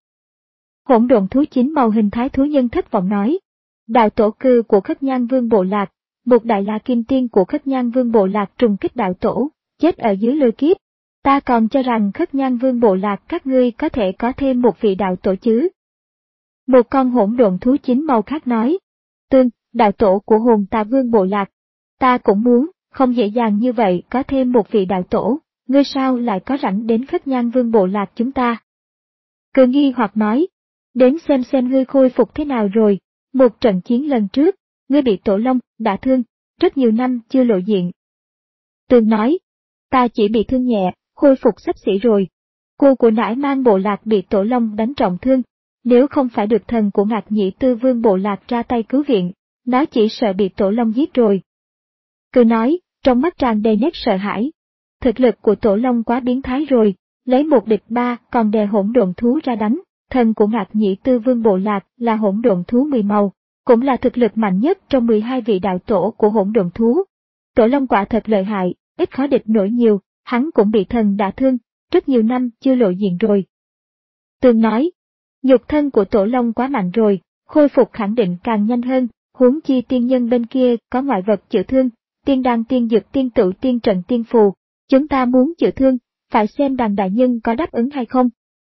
A: Hỗn độn thú chín màu hình thái thú nhân thất vọng nói. Đạo tổ cư của Khất Nhan Vương bộ lạc, một Đại La Kim Tiên của Khất Nhan Vương bộ lạc trùng kích đạo tổ, chết ở dưới lôi kiếp. Ta còn cho rằng Khất Nhan Vương bộ lạc các ngươi có thể có thêm một vị đạo tổ chứ. Một con hỗn độn thú chín màu khác nói. Tương, đạo tổ của Hồn Tà Vương bộ lạc. Ta cũng muốn, không dễ dàng như vậy có thêm một vị đạo tổ, ngươi sao lại có rảnh đến Khất Nhan Vương bộ lạc chúng ta? Cự nghi hoặc nói, đến xem xem ngươi khôi phục thế nào rồi, một trận chiến lần trước, ngươi bị Tổ Long đả thương, rất nhiều năm chưa lộ diện. Tường nói, ta chỉ bị thương nhẹ, khôi phục xấp xỉ rồi. Cô của nải mang bộ lạc bị Tổ Long đánh trọng thương, nếu không phải được thần của Ngạc Nhĩ Tư Vương bộ lạc ra tay cứu viện, nó chỉ sợ bị Tổ Long giết rồi. Cứ nói, trong mắt tràn đầy nét sợ hãi. Thực lực của Tổ Long quá biến thái rồi, lấy một địch ba còn đè hỗn độn thú ra đánh. Thần của Ngạc Nhĩ Tư Vương bộ lạc là hỗn độn thú mười màu, cũng là thực lực mạnh nhất trong mười hai vị đạo tổ của hỗn độn thú. Tổ Long quả thật lợi hại, ít khó địch nổi nhiều, hắn cũng bị thần đả thương, rất nhiều năm chưa lộ diện rồi. Tường nói, nhục thân của Tổ Long quá mạnh rồi, khôi phục khẳng định càng nhanh hơn, huống chi tiên nhân bên kia có ngoại vật chữa thương, tiên đan tiên dược tiên tựu tiên trận tiên phù, chúng ta muốn chữa thương, phải xem đàn đại nhân có đáp ứng hay không.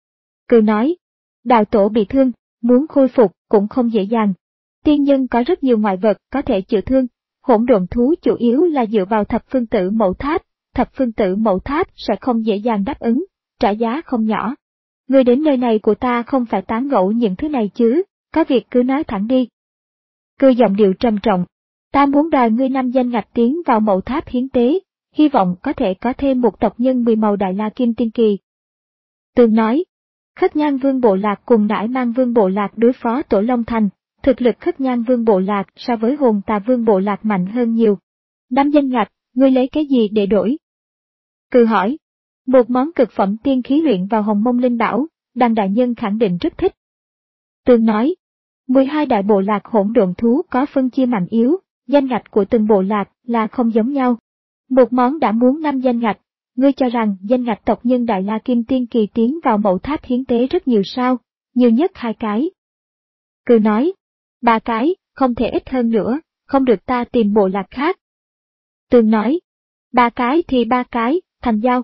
A: Cừ nói, đạo tổ bị thương, muốn khôi phục cũng không dễ dàng. Tiên nhân có rất nhiều ngoại vật có thể chữa thương, hỗn độn thú chủ yếu là dựa vào thập phương tử mẫu tháp, thập phương tử mẫu tháp sẽ không dễ dàng đáp ứng, trả giá không nhỏ. Người đến nơi này của ta không phải tán gẫu những thứ này chứ, có việc cứ nói thẳng đi. Cư giọng điệu trầm trọng, ta muốn đòi ngươi năm danh ngạch tiến vào mẫu tháp hiến tế, hy vọng có thể có thêm một tộc nhân mười màu Đại La Kim Tiên Kỳ. Tường nói, Khất Nhan Vương bộ lạc cùng nải mang Vương bộ lạc đối phó Tổ Long Thành, thực lực Khất Nhan Vương bộ lạc so với Hồn Tà Vương bộ lạc mạnh hơn nhiều. Năm danh ngạch, ngươi lấy cái gì để đổi? Cừ hỏi, một món cực phẩm tiên khí luyện vào Hồng Mông Linh Bảo, đàn đại nhân khẳng định rất thích. Tường nói, mười hai đại bộ lạc hỗn độn thú có phân chia mạnh yếu, danh ngạch của từng bộ lạc là không giống nhau. Một món đã muốn năm danh ngạch, ngươi cho rằng danh ngạch tộc nhân Đại La Kim Tiên Kỳ tiến vào mẫu tháp hiến tế rất nhiều sao, nhiều nhất hai cái. Cừ nói, ba cái, không thể ít hơn nữa, không được ta tìm bộ lạc khác. Tường nói, ba cái thì ba cái, thành giao.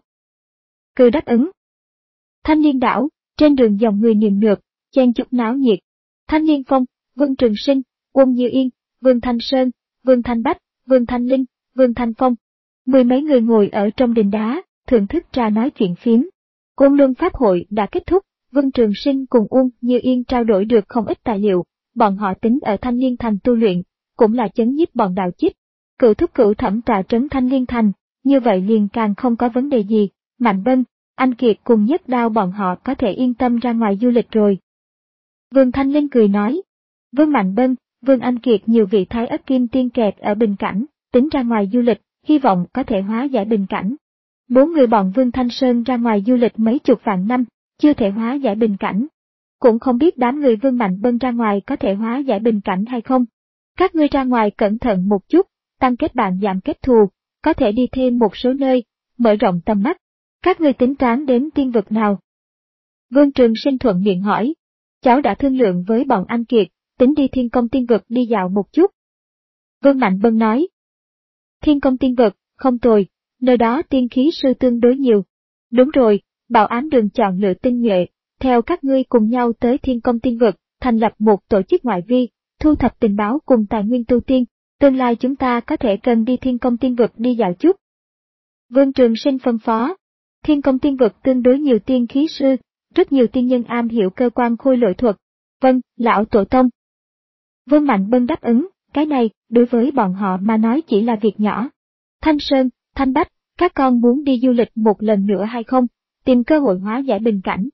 A: Cừ đáp ứng. Thanh Liên đảo, trên đường dòng người niềm nượp, chen chúc náo nhiệt. Thanh Liên Phong, Vương Trường Sinh, Uông Như Yên, Vương Thanh Sơn, Vương Thanh Bách, Vương Thanh Linh, Vương Thanh Phong. Mười mấy người ngồi ở trong đình đá, thưởng thức trà nói chuyện phím. Côn Luân Pháp hội đã kết thúc, Vương Trường Sinh cùng Uông Như Yên trao đổi được không ít tài liệu, bọn họ tính ở Thanh Liên Thành tu luyện, cũng là chấn nhiếp bọn đạo chích. Cựu thúc cửu thẩm tọa trấn Thanh Liên Thành, như vậy liền càng không có vấn đề gì, Mạnh Bân, Anh Kiệt cùng Nhất Đao bọn họ có thể yên tâm ra ngoài du lịch rồi. Vương Thanh Linh cười nói, Vương Mạnh Bân, Vương Anh Kiệt nhiều vị thái ất kim tiên kẹt ở Bình Cảnh, tính ra ngoài du lịch, hy vọng có thể hóa giải Bình Cảnh. Bốn người bọn Vương Thanh Sơn ra ngoài du lịch mấy chục vạn năm, chưa thể hóa giải Bình Cảnh. Cũng không biết đám người Vương Mạnh Bân ra ngoài có thể hóa giải Bình Cảnh hay không. Các ngươi ra ngoài cẩn thận một chút, tăng kết bạn giảm kết thù, có thể đi thêm một số nơi, mở rộng tầm mắt. Các ngươi tính toán đến tiên vực nào? Vương Trường Sinh thuận miệng hỏi. Cháu đã thương lượng với bọn Anh Kiệt, tính đi Thiên Công Tiên Vực đi dạo một chút. Vương Mạnh Bân nói. Thiên Công Tiên Vực, không tồi, nơi đó tiên khí sư tương đối nhiều. Đúng rồi, Bảo Ám Đường chọn lựa tinh nhuệ, theo các ngươi cùng nhau tới Thiên Công Tiên Vực, thành lập một tổ chức ngoại vi, thu thập tình báo cùng tài nguyên tu tiên, tương lai chúng ta có thể cần đi Thiên Công Tiên Vực đi dạo chút. Vương Trường Sinh phân phó, Thiên Công Tiên Vực tương đối nhiều tiên khí sư, rất nhiều tiên nhân am hiểu cơ quan khôi lỗi thuật. Vâng, lão tổ tông. Vương Mạnh Bân đáp ứng, cái này, đối với bọn họ mà nói chỉ là việc nhỏ. Thanh Sơn, Thanh Bách, các con muốn đi du lịch một lần nữa hay không, tìm cơ hội hóa giải bình cảnh.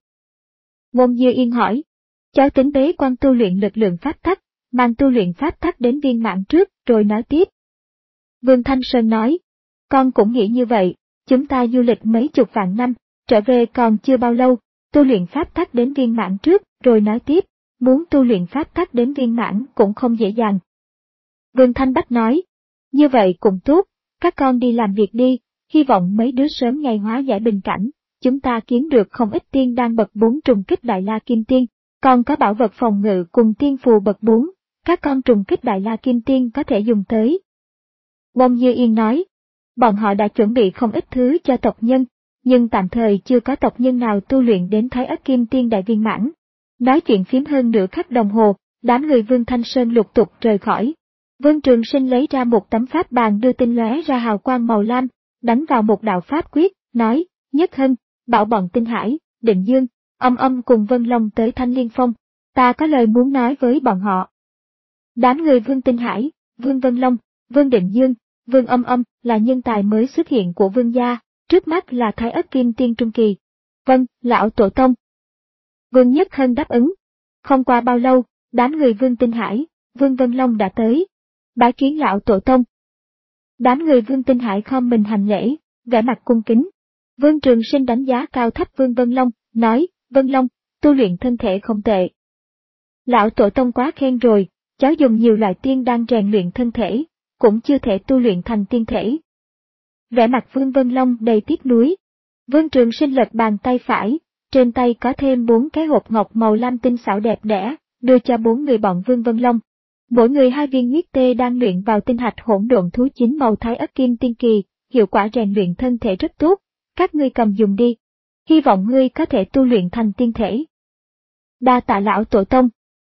A: Ngôn Dư Yên hỏi, cháu tính bế quan tu luyện lực lượng pháp tắc, mang tu luyện pháp tắc đến viên mãn trước rồi nói tiếp. Vương Thanh Sơn nói, con cũng nghĩ như vậy, chúng ta du lịch mấy chục vạn năm, trở về còn chưa bao lâu, tu luyện pháp tắc đến viên mãn trước rồi nói tiếp, muốn tu luyện pháp tắc đến viên mãn cũng không dễ dàng. Vương Thanh Bách nói, như vậy cũng tốt, các con đi làm việc đi, hy vọng mấy đứa sớm ngày hóa giải bình cảnh, chúng ta kiếm được không ít tiên đan bậc bốn trùng kích Đại La Kim Tiên, còn có bảo vật phòng ngự cùng tiên phù bậc bốn, các con trùng kích Đại La Kim Tiên có thể dùng tới. Ngôn Dư Yên nói, bọn họ đã chuẩn bị không ít thứ cho tộc nhân, nhưng tạm thời chưa có tộc nhân nào tu luyện đến Thái Ất Kim Tiên đại viên mãn. Nói chuyện phím hơn nửa khắc đồng hồ, đám người Vương Thanh Sơn lục tục rời khỏi. Vương Trường Sinh lấy ra một tấm pháp bàn đưa tinh lóe ra hào quang màu lam, đánh vào một đạo pháp quyết, nói, Nhất Hân, bảo bọn Tinh Hải, Định Dương, Âm Âm cùng Vân Long tới Thanh Liên Phong, ta có lời muốn nói với bọn họ. Đám người Vương Tinh Hải, Vương Vân Long, Vương Định Dương, Vương Âm Âm là nhân tài mới xuất hiện của Vương gia, trước mắt là Thái Ất Kim Tiên trung kỳ. Vâng, lão tổ tông. Vương Nhất Hân đáp ứng. Không qua bao lâu, đám người Vương Tinh Hải, Vương Vân Long đã tới. Bái kiến lão tổ tông. Đám người Vương Tinh Hải khom mình hành lễ, vẻ mặt cung kính. Vương Trường Sinh đánh giá cao thấp Vương Vân Long, nói, Vân Long, tu luyện thân thể không tệ. Lão tổ tông quá khen rồi, cháu dùng nhiều loại tiên đang rèn luyện thân thể, cũng chưa thể tu luyện thành tiên thể. Vẻ mặt Vương Vân Long đầy tiếc nuối. Vương Trường Sinh lật bàn tay phải, trên tay có thêm bốn cái hộp ngọc màu lam tinh xảo đẹp đẽ, đưa cho bốn người bọn Vương Vân Long. Mỗi người hai viên huyết tê đang luyện vào tinh hạch hỗn độn thú chín màu Thái Ất Kim Tiên kỳ, hiệu quả rèn luyện thân thể rất tốt, các ngươi cầm dùng đi. Hy vọng ngươi có thể tu luyện thành tiên thể. Đa tạ lão tổ tông.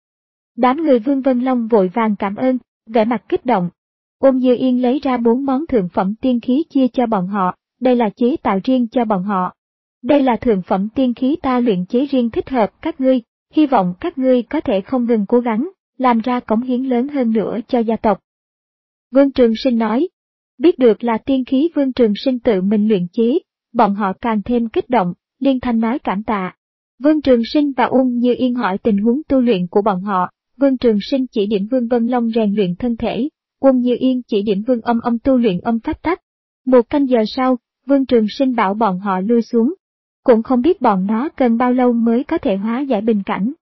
A: Đám người Vương Vân Long vội vàng cảm ơn, vẻ mặt kích động. Ôn Dư Yên lấy ra bốn món thượng phẩm tiên khí chia cho bọn họ, đây là chế tạo riêng cho bọn họ. Đây là thượng phẩm tiên khí ta luyện chế riêng thích hợp các ngươi, hy vọng các ngươi có thể không ngừng cố gắng, làm ra cống hiến lớn hơn nữa cho gia tộc. Vương Trường Sinh nói, biết được là tiên khí Vương Trường Sinh tự mình luyện chế, bọn họ càng thêm kích động, liên thanh nói cảm tạ. Vương Trường Sinh và Ung Như Yên hỏi tình huống tu luyện của bọn họ, Vương Trường Sinh chỉ điểm Vương Vân Long rèn luyện thân thể, Ung Như Yên chỉ điểm Vương Âm Âm tu luyện âm pháp tắc. Một canh giờ sau, Vương Trường Sinh bảo bọn họ lui xuống. Cũng không biết bọn nó cần bao lâu mới có thể hóa giải bình cảnh.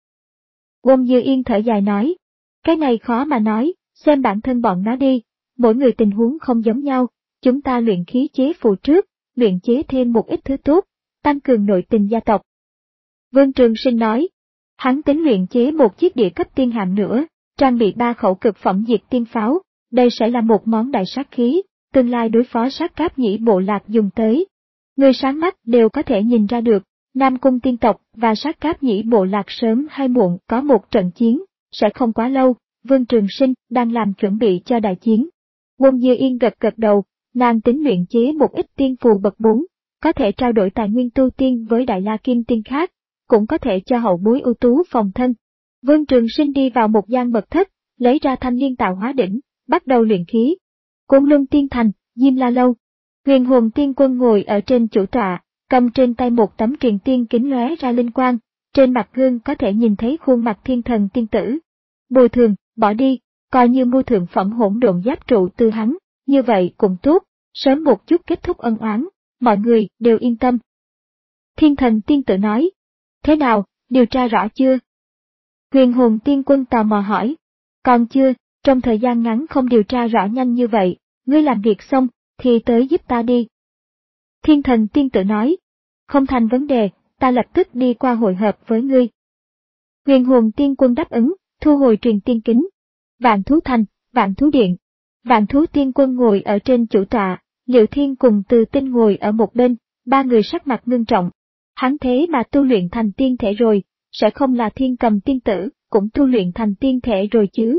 A: Ung Như Yên thở dài nói, cái này khó mà nói, xem bản thân bọn nó đi, mỗi người tình huống không giống nhau, chúng ta luyện khí chế phù trước, luyện chế thêm một ít thứ tốt, tăng cường nội tình gia tộc. Vương Trường Sinh nói, hắn tính luyện chế một chiếc địa cấp tiên hạm nữa, trang bị ba khẩu cực phẩm diệt tiên pháo, đây sẽ là một món đại sát khí, tương lai đối phó sát cáp nhĩ bộ lạc dùng tới. Người sáng mắt đều có thể nhìn ra được, Nam Cung tiên tộc và sát cáp nhĩ bộ lạc sớm hay muộn có một trận chiến, sẽ không quá lâu, Vương Trường Sinh đang làm chuẩn bị cho đại chiến. Ung Dư Yên gật gật đầu, nàng tính luyện chế một ít tiên phù bậc bốn, có thể trao đổi tài nguyên tu tiên với Đại La Kim Tiên khác, cũng có thể cho hậu bối ưu tú phòng thân. Vương Trường Sinh đi vào một gian mật thất, lấy ra thanh liên tạo hóa đỉnh, bắt đầu luyện khí. Côn Luân Tiên Thành, Diêm La Lâu. Huyền Hồn Tiên Quân ngồi ở trên chủ tọa, cầm trên tay một tấm truyền tiên kính lóe ra linh quang, trên mặt gương có thể nhìn thấy khuôn mặt thiên thần tiên tử. Bồi thường, bỏ đi, coi như mua thượng phẩm hỗn độn giáp trụ từ hắn, như vậy cũng tốt, sớm một chút kết thúc ân oán, mọi người đều yên tâm. Thiên thần tiên tử nói, thế nào, điều tra rõ chưa? Huyền Hồn Tiên Quân tò mò hỏi, còn chưa, trong thời gian ngắn không điều tra rõ nhanh như vậy, ngươi làm việc xong, thì tới giúp ta đi. Thiên thần tiên tử nói, không thành vấn đề, ta lập tức đi qua hội hợp với ngươi. Huyền Hồn Tiên Quân đáp ứng, thu hồi truyền tiên kính. Vạn Thú Thành, Vạn Thú Điện. Vạn Thú Tiên Quân ngồi ở trên chủ tọa, Liệu Thiên cùng Từ Tinh ngồi ở một bên, ba người sắc mặt ngưng trọng. Hắn thế mà tu luyện thành tiên thể rồi, sẽ không là Thiên Cầm tiên tử, cũng tu luyện thành tiên thể rồi chứ.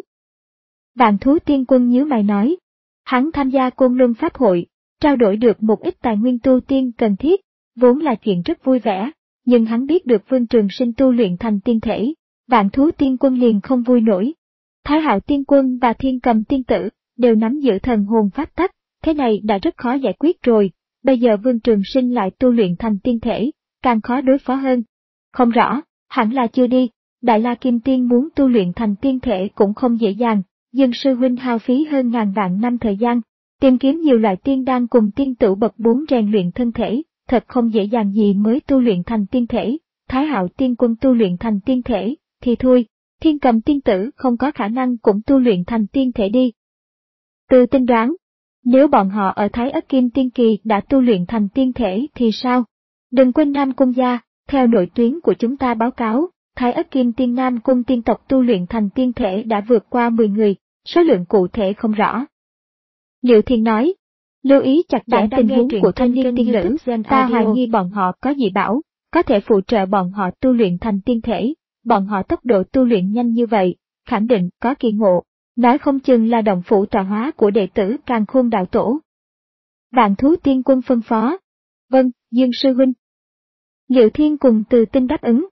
A: Vạn Thú Tiên Quân nhíu mày nói. Hắn tham gia Côn Luân Pháp hội, trao đổi được một ít tài nguyên tu tiên cần thiết, vốn là chuyện rất vui vẻ, nhưng hắn biết được Vương Trường Sinh tu luyện thành tiên thể, Vạn Thú Tiên Quân liền không vui nổi. Thái Hạo Tiên Quân và Thiên Cầm tiên tử đều nắm giữ thần hồn pháp tắc, thế này đã rất khó giải quyết rồi, bây giờ Vương Trường Sinh lại tu luyện thành tiên thể, càng khó đối phó hơn. Không rõ, hẳn là chưa đi, Đại La Kim Tiên muốn tu luyện thành tiên thể cũng không dễ dàng, Dương sư huynh hao phí hơn ngàn vạn năm thời gian, tìm kiếm nhiều loại tiên đan cùng tiên tửu bậc bốn rèn luyện thân thể, thật không dễ dàng gì mới tu luyện thành tiên thể. Thái Hạo Tiên Quân tu luyện thành tiên thể, thì thôi, Thiên Cầm tiên tử không có khả năng cũng tu luyện thành tiên thể đi. Từ Tinh đoán, nếu bọn họ ở Thái Ất Kim Tiên Kỳ đã tu luyện thành tiên thể thì sao? Đừng quên Nam Cung gia, theo nội tuyến của chúng ta báo cáo, Thái Ất Kim Tiên Nam Cung tiên tộc tu luyện thành tiên thể đã vượt qua mười người, số lượng cụ thể không rõ. Liệu Thiên nói, lưu ý chặt chẽ tình huống của thanh niên tiên nữ, ta hoài nghi bọn họ có dị bảo, có thể phụ trợ bọn họ tu luyện thành tiên thể, bọn họ tốc độ tu luyện nhanh như vậy, khẳng định có kỳ ngộ, nói không chừng là động phủ tọa hóa của đệ tử Càn Khôn đạo tổ. Vạn Thú Tiên Quân phân phó, vâng, Dương sư huynh. Liệu Thiên cùng Từ Tinh đáp ứng.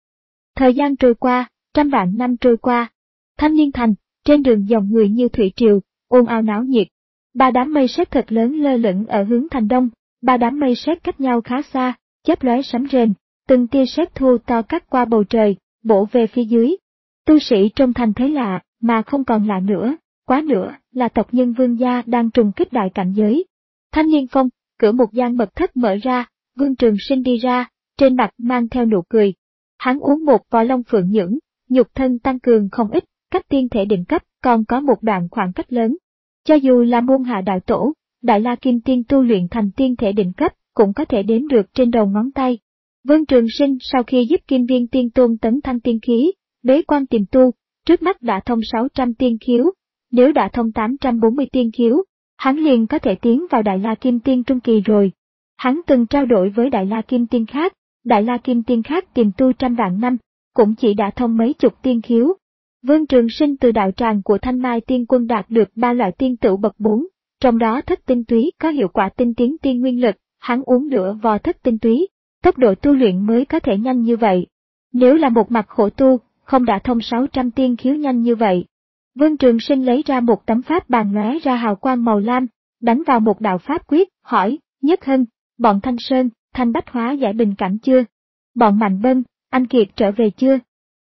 A: Thời gian trôi qua, trăm vạn năm trôi qua, Thanh Liên Thành, trên đường dòng người như thủy triều, ồn ào náo nhiệt. Ba đám mây sét thật lớn lơ lửng ở hướng thành đông, ba đám mây sét cách nhau khá xa, chớp lóe sấm rền, từng tia sét thô to cắt qua bầu trời, bổ về phía dưới. Tu sĩ trong thành thấy lạ, mà không còn lạ nữa, quá nữa là tộc nhân Vương gia đang trùng kích đại cảnh giới. Thanh Liên Phong, cửa một gian mật thất mở ra, Vương Trường Sinh đi ra, trên mặt mang theo nụ cười. Hắn uống một vò long phượng nhưỡng, nhục thân tăng cường không ít, cách tiên thể đỉnh cấp còn có một đoạn khoảng cách lớn. Cho dù là môn hạ đạo tổ, Đại La Kim Tiên tu luyện thành tiên thể đỉnh cấp, cũng có thể đếm được trên đầu ngón tay. Vương Trường Sinh sau khi giúp Kim Viên Tiên Tôn tấn thăng tiên khí, bế quan tiềm tu, trước mắt đã thông sáu trăm tiên khiếu, nếu đã thông tám trăm bốn mươi tiên khiếu, hắn liền có thể tiến vào Đại La Kim Tiên trung kỳ rồi. Hắn từng trao đổi với Đại La Kim Tiên khác, Đại La Kim Tiên khác tiềm tu trăm vạn năm, cũng chỉ đã thông mấy chục tiên khiếu. Vương Trường Sinh từ đạo tràng của Thanh Mai Tiên Quân đạt được ba loại tiên tửu bậc bốn, trong đó thất tinh túy có hiệu quả tinh tiến tiên nguyên lực, hắn uống nửa vò thất tinh túy, tốc độ tu luyện mới có thể nhanh như vậy. Nếu là một mặt khổ tu, không đã thông sáu trăm tiên khiếu nhanh như vậy. Vương Trường Sinh lấy ra một tấm pháp bàn lóe ra hào quang màu lam, đánh vào một đạo pháp quyết, hỏi, Nhất Hân, bọn Thanh Sơn, Thanh Bách Hóa giải bình cảnh chưa? Bọn Mạnh Bân, Anh Kiệt trở về chưa?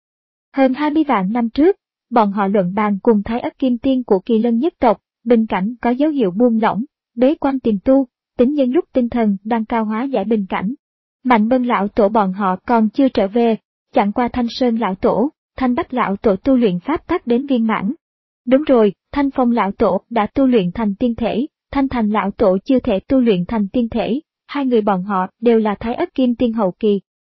A: Hơn hai mươi vạn năm trước, bọn họ luận bàn cùng Thái Ất Kim Tiên của Kỳ Lân nhất tộc, bình cảnh có dấu hiệu buông lỏng, bế quan tiềm tu, tính nhân lúc tinh thần đang cao hóa giải bình cảnh. Mạnh Bân lão tổ bọn họ còn chưa trở về, chẳng qua Thanh Sơn lão tổ, Thanh Bách lão tổ tu luyện pháp tắc đến viên mãn. Đúng rồi, Thanh Phong lão tổ đã tu luyện thành tiên thể, Thanh Thành lão tổ chưa thể tu luyện thành tiên thể, hai người bọn họ đều là Thái Ất Kim Tiên hậu kỳ.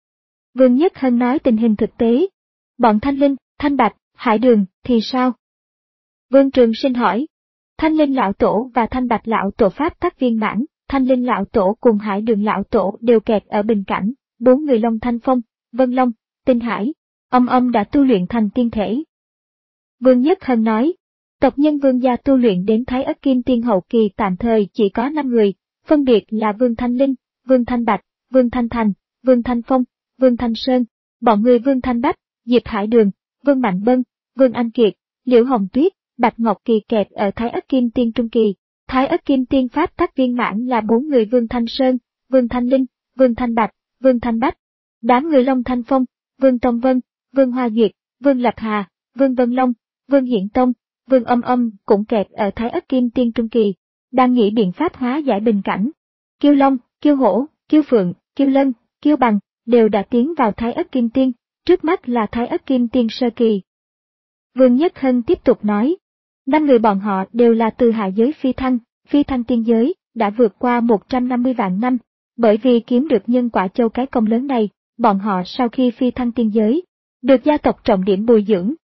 A: Vương Nhất Hân nói tình hình thực tế. Bọn Thanh Linh, Thanh Bạch, Hải Đường thì sao? Vương Trường Sinh hỏi. Thanh Linh lão tổ và Thanh Bạch lão tổ pháp tắc viên mãn, Thanh Linh lão tổ cùng Hải Đường lão tổ đều kẹt ở bình cảnh, bốn người Long Thanh Phong, Vân Long, Tinh Hải, Âm Âm đã tu luyện thành tiên thể. Vương Nhất Hân nói, tộc nhân Vương gia tu luyện đến Thái Ất Kim Tiên hậu kỳ tạm thời chỉ có năm người, phân biệt là Vương Thanh Linh, Vương Thanh Bạch, Vương Thanh Thành, Vương Thanh Phong, Vương Thanh Sơn, bọn người Vương Thanh Bách, Diệp Hải Đường, Vương Mạnh Bân, Vương Anh Kiệt, Liễu Hồng Tuyết, Bạch Ngọc Kỳ kẹt ở Thái Ất Kim Tiên trung kỳ. Thái Ất Kim Tiên pháp tắc viên mãn là bốn người Vương Thanh Sơn, Vương Thanh Linh, Vương Thanh Bạch, Vương Thanh Bách. Đám người Long Thanh Phong, Vương Tông Vân, Vương Hoa Duyệt, Vương Lập Hà, Vương Vân Long, Vương Hiển Tông, Vương Âm Âm cũng kẹt ở Thái Ất Kim Tiên trung kỳ, đang nghĩ biện pháp hóa giải bình cảnh. Kiêu Long, Kiêu Hổ, Kiêu Phượng, Kiêu Lân, Kiêu Bằng đều đã tiến vào Thái Ất Kim Tiên, trước mắt là Thái Ất Kim Tiên sơ kỳ. Vương Nhất Hân tiếp tục nói, năm người bọn họ đều là từ hạ giới phi thăng, phi thăng tiên giới, đã vượt qua một trăm năm mươi vạn năm, bởi vì kiếm được nhân quả châu cái công lớn này, bọn họ sau khi phi thăng tiên giới, được gia tộc trọng điểm bồi dưỡng,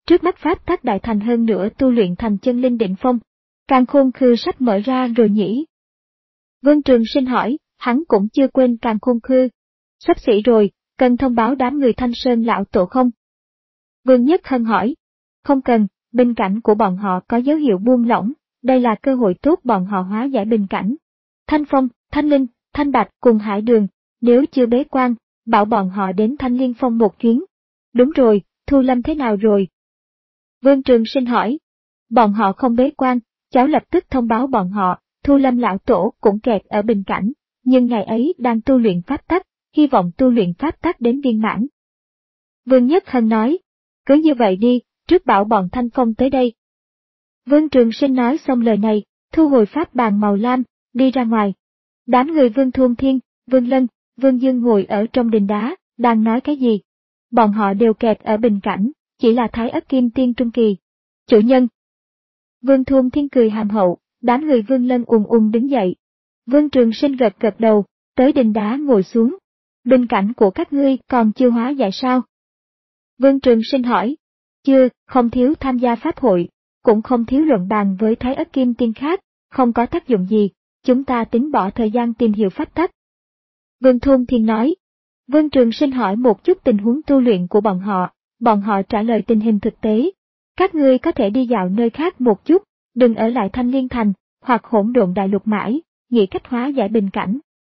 A: Trước mắt pháp tắc đại thành hơn nữa tu luyện thành chân linh đỉnh phong. Càn khôn khư sắp mở ra rồi nhỉ? Vương Trường Sinh hỏi, hắn cũng chưa quên càn khôn khư. Sắp xỉ rồi, cần thông báo đám người Thanh Sơn lão tổ không? Vương Nhất Hân hỏi. Không cần, bình cảnh của bọn họ có dấu hiệu buông lỏng, đây là cơ hội tốt bọn họ hóa giải bình cảnh. Thanh Phong, Thanh Linh, Thanh Bạch cùng Hải Đường, nếu chưa bế quan, bảo bọn họ đến Thanh Liên Phong một chuyến. Đúng rồi, Thu Lâm thế nào rồi? Vương Trường Sinh hỏi. Bọn họ không bế quan, cháu lập tức thông báo bọn họ, Thu Lâm lão tổ cũng kẹt ở bình cảnh, nhưng ngày ấy đang tu luyện pháp tắc, hy vọng tu luyện pháp tắc đến viên mãn. Vương Nhất Hân nói, cứ như vậy đi, trước bảo bọn Thanh Phong tới đây. Vương Trường Sinh nói xong lời này, thu hồi pháp bàn màu lam, đi ra ngoài. Đám người Vương Thôn Thiên, Vương Lân, Vương Dương ngồi ở trong đình đá, đang nói cái gì? Bọn họ đều kẹt ở bình cảnh, chỉ là Thái Ất Kim Tiên trung kỳ. Chủ nhân. Vương Thôn Thiên cười hàm hậu, đám người Vương Lân ùn ùn đứng dậy. Vương Trường Sinh gật gật đầu, tới đình đá ngồi xuống. Bình cảnh của các ngươi còn chưa hóa giải sao? Vương Trường Sinh hỏi. Chưa, không thiếu tham gia pháp hội, cũng không thiếu luận bàn với Thái Ất Kim Tiên khác, không có tác dụng gì, chúng ta tính bỏ thời gian tìm hiểu pháp tắc. Vương Thôn Thiên nói. Vương Trường Sinh hỏi một chút tình huống tu luyện của bọn họ, bọn họ trả lời tình hình thực tế. Các ngươi có thể đi dạo nơi khác một chút, đừng ở lại Thanh Liên Thành, hoặc Hỗn Độn Đại Lục mãi, nghĩ cách hóa giải bình cảnh.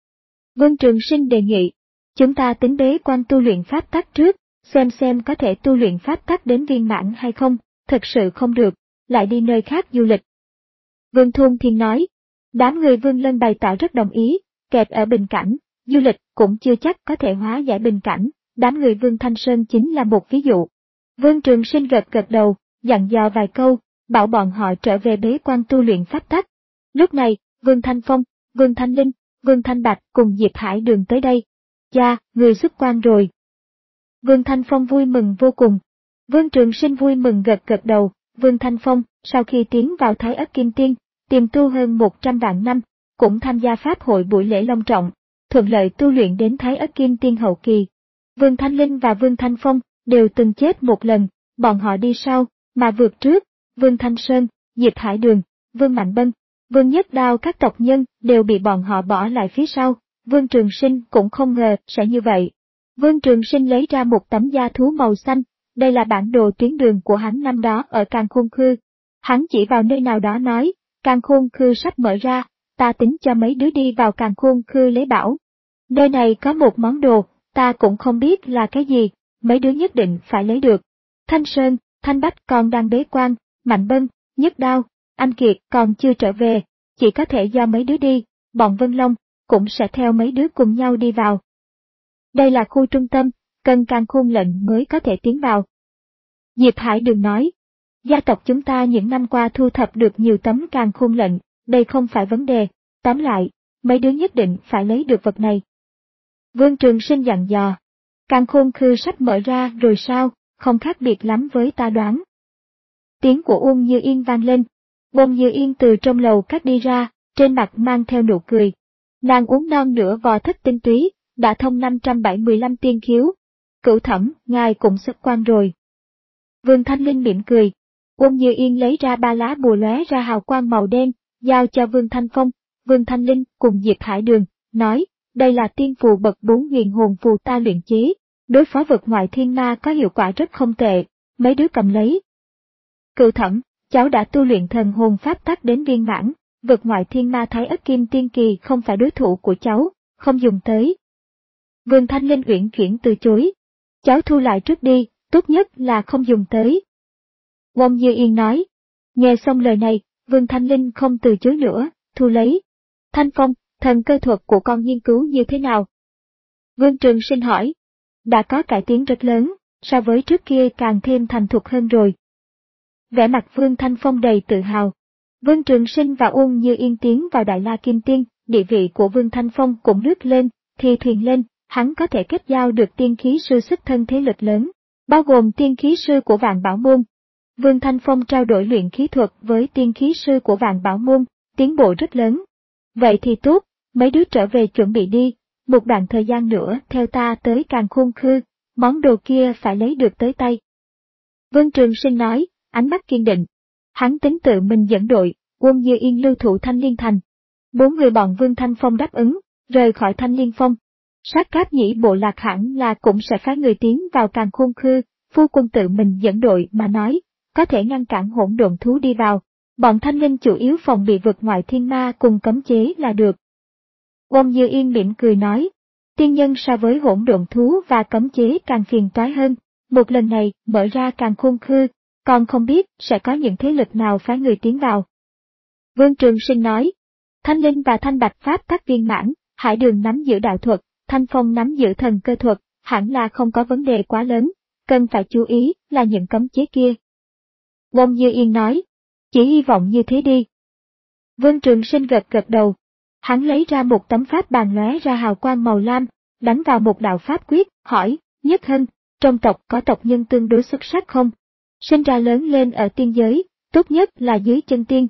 A: Vương Trường Sinh đề nghị, chúng ta tính bế quan tu luyện pháp tắc trước, xem xem có thể tu luyện pháp tắc đến viên mãn hay không, thật sự không được, lại đi nơi khác du lịch. Vương Thôn Thiên nói, đám người Vương Lân bày tỏ rất đồng ý, kẹp ở bình cảnh, du lịch cũng chưa chắc có thể hóa giải bình cảnh, đám người Vương Thanh Sơn chính là một ví dụ. Vương Trường Sinh gật gật đầu, dặn dò vài câu, bảo bọn họ trở về bế quan tu luyện pháp tắc. Lúc này, Vương Thanh Phong, Vương Thanh Linh, Vương Thanh Bạch cùng Diệp Hải Đường tới đây. Cha, người xuất quan rồi. Vương Thanh Phong vui mừng vô cùng. Vương Trường Sinh vui mừng gật gật đầu. Vương Thanh Phong, sau khi tiến vào Thái Ất Kim Tiên, tiềm tu hơn một trăm vạn năm, cũng tham gia pháp hội buổi lễ long trọng, thuận lợi tu luyện đến Thái Ất Kim Tiên hậu kỳ. Vương Thanh Linh và Vương Thanh Phong đều từng chết một lần, bọn họ đi sau, mà vượt trước, Vương Thanh Sơn, Diệp Hải Đường, Vương Mạnh Bân, Vương Nhất Đao các tộc nhân đều bị bọn họ bỏ lại phía sau, Vương Trường Sinh cũng không ngờ sẽ như vậy. Vương Trường Sinh lấy ra một tấm da thú màu xanh, đây là bản đồ tuyến đường của hắn năm đó ở Càn Khôn Khư. Hắn chỉ vào nơi nào đó nói, Càn Khôn Khư sắp mở ra, ta tính cho mấy đứa đi vào Càn Khôn Khư lấy bảo. Nơi này có một món đồ, ta cũng không biết là cái gì, mấy đứa nhất định phải lấy được. Thanh Sơn, Thanh Bách còn đang bế quan, Mạnh Bân, Nhất Đao, Anh Kiệt còn chưa trở về, chỉ có thể do mấy đứa đi, bọn Vân Long cũng sẽ theo mấy đứa cùng nhau đi vào. Đây là khu trung tâm, cần Càn Khôn lệnh mới có thể tiến vào. Diệp Hải Đường nói, gia tộc chúng ta những năm qua thu thập được nhiều tấm Càn Khôn lệnh, đây không phải vấn đề, tóm lại, mấy đứa nhất định phải lấy được vật này. Vương Trường Sinh dặn dò, Càn Khôn Khư sắp mở ra rồi sao, không khác biệt lắm với ta đoán. Tiếng của Uông Như Yên vang lên, Uông Như Yên từ trong lầu cát đi ra, trên mặt mang theo nụ cười. Nàng uống non nửa vò thất tinh túy, đã thông năm trăm bảy mươi lăm tiên khiếu. Cửu Thẩm, ngài cũng xuất quan rồi. Vương Thanh Linh mỉm cười. Uông Như Yên lấy ra ba lá bùa lóe ra hào quang màu đen, giao cho Vương Thanh Phong, Vương Thanh Linh cùng Diệp Hải Đường, nói, đây là tiên phù bậc bốn huyền hồn phù ta luyện chế, đối phó vực ngoại thiên ma có hiệu quả rất không tệ, mấy đứa cầm lấy. Cửu Thẩm, cháu đã tu luyện thần hồn pháp tắc đến viên mãn, vực ngoại thiên ma Thái Ất Kim Tiên kỳ không phải đối thủ của cháu, không dùng tới. Vương Thanh Linh uyển chuyển từ chối. Cháu thu lại trước đi, tốt nhất là không dùng tới. Uông Như Yên nói. Nghe xong lời này, Vương Thanh Linh không từ chối nữa, thu lấy. Thanh Phong, thần cơ thuật của con nghiên cứu như thế nào? Vương Trường Sinh hỏi. Đã có cải tiến rất lớn, so với trước kia càng thêm thành thục hơn rồi. Vẻ mặt Vương Thanh Phong đầy tự hào. Vương Trường Sinh và Uông Như Yên tiến vào Đại La Kim Tiên, địa vị của Vương Thanh Phong cũng lướt lên, thì thuyền lên, hắn có thể kết giao được tiên khí sư xuất thân thế lực lớn, bao gồm tiên khí sư của Vạn Bảo Môn. Vương Thanh Phong trao đổi luyện khí thuật với tiên khí sư của Vạn Bảo Môn, tiến bộ rất lớn. Vậy thì tốt, mấy đứa trở về chuẩn bị đi, một đoạn thời gian nữa theo ta tới Càn Khôn Khư, món đồ kia phải lấy được tới tay. Vương Trường Sinh nói, ánh mắt kiên định. Hắn tính tự mình dẫn đội, quân Như Yên lưu thủ Thanh Liên Thành. Bốn người bọn Vương Thanh Phong đáp ứng, rời khỏi Thanh Liên Phong. Sát Cáp Nhĩ bộ lạc hẳn là cũng sẽ phái người tiến vào Càn Khôn Khư, phu quân tự mình dẫn đội mà nói, có thể ngăn cản hỗn độn thú đi vào. Bọn Thanh Linh chủ yếu phòng bị vực ngoại thiên ma cùng cấm chế là được. Quân Như Yên mỉm cười nói, tiên nhân so với hỗn độn thú và cấm chế càng phiền toái hơn, một lần này mở ra Càn Khôn Khư, còn không biết sẽ có những thế lực nào phái người tiến vào. Vương Trường Sinh nói, Thanh Linh và Thanh Bạch Pháp các viên mãn, Hải Đường nắm giữ đạo thuật, Thanh Phong nắm giữ thần cơ thuật, hẳn là không có vấn đề quá lớn, cần phải chú ý là những cấm chế kia. Quân Như Yên nói, chỉ hy vọng như thế đi. Vương Trường Sinh gật gật đầu, hắn lấy ra một tấm pháp bàn lóe ra hào quang màu lam, đánh vào một đạo pháp quyết, hỏi, Nhất Hân, trong tộc có tộc nhân tương đối xuất sắc không? Sinh ra lớn lên ở tiên giới, tốt nhất là dưới chân tiên.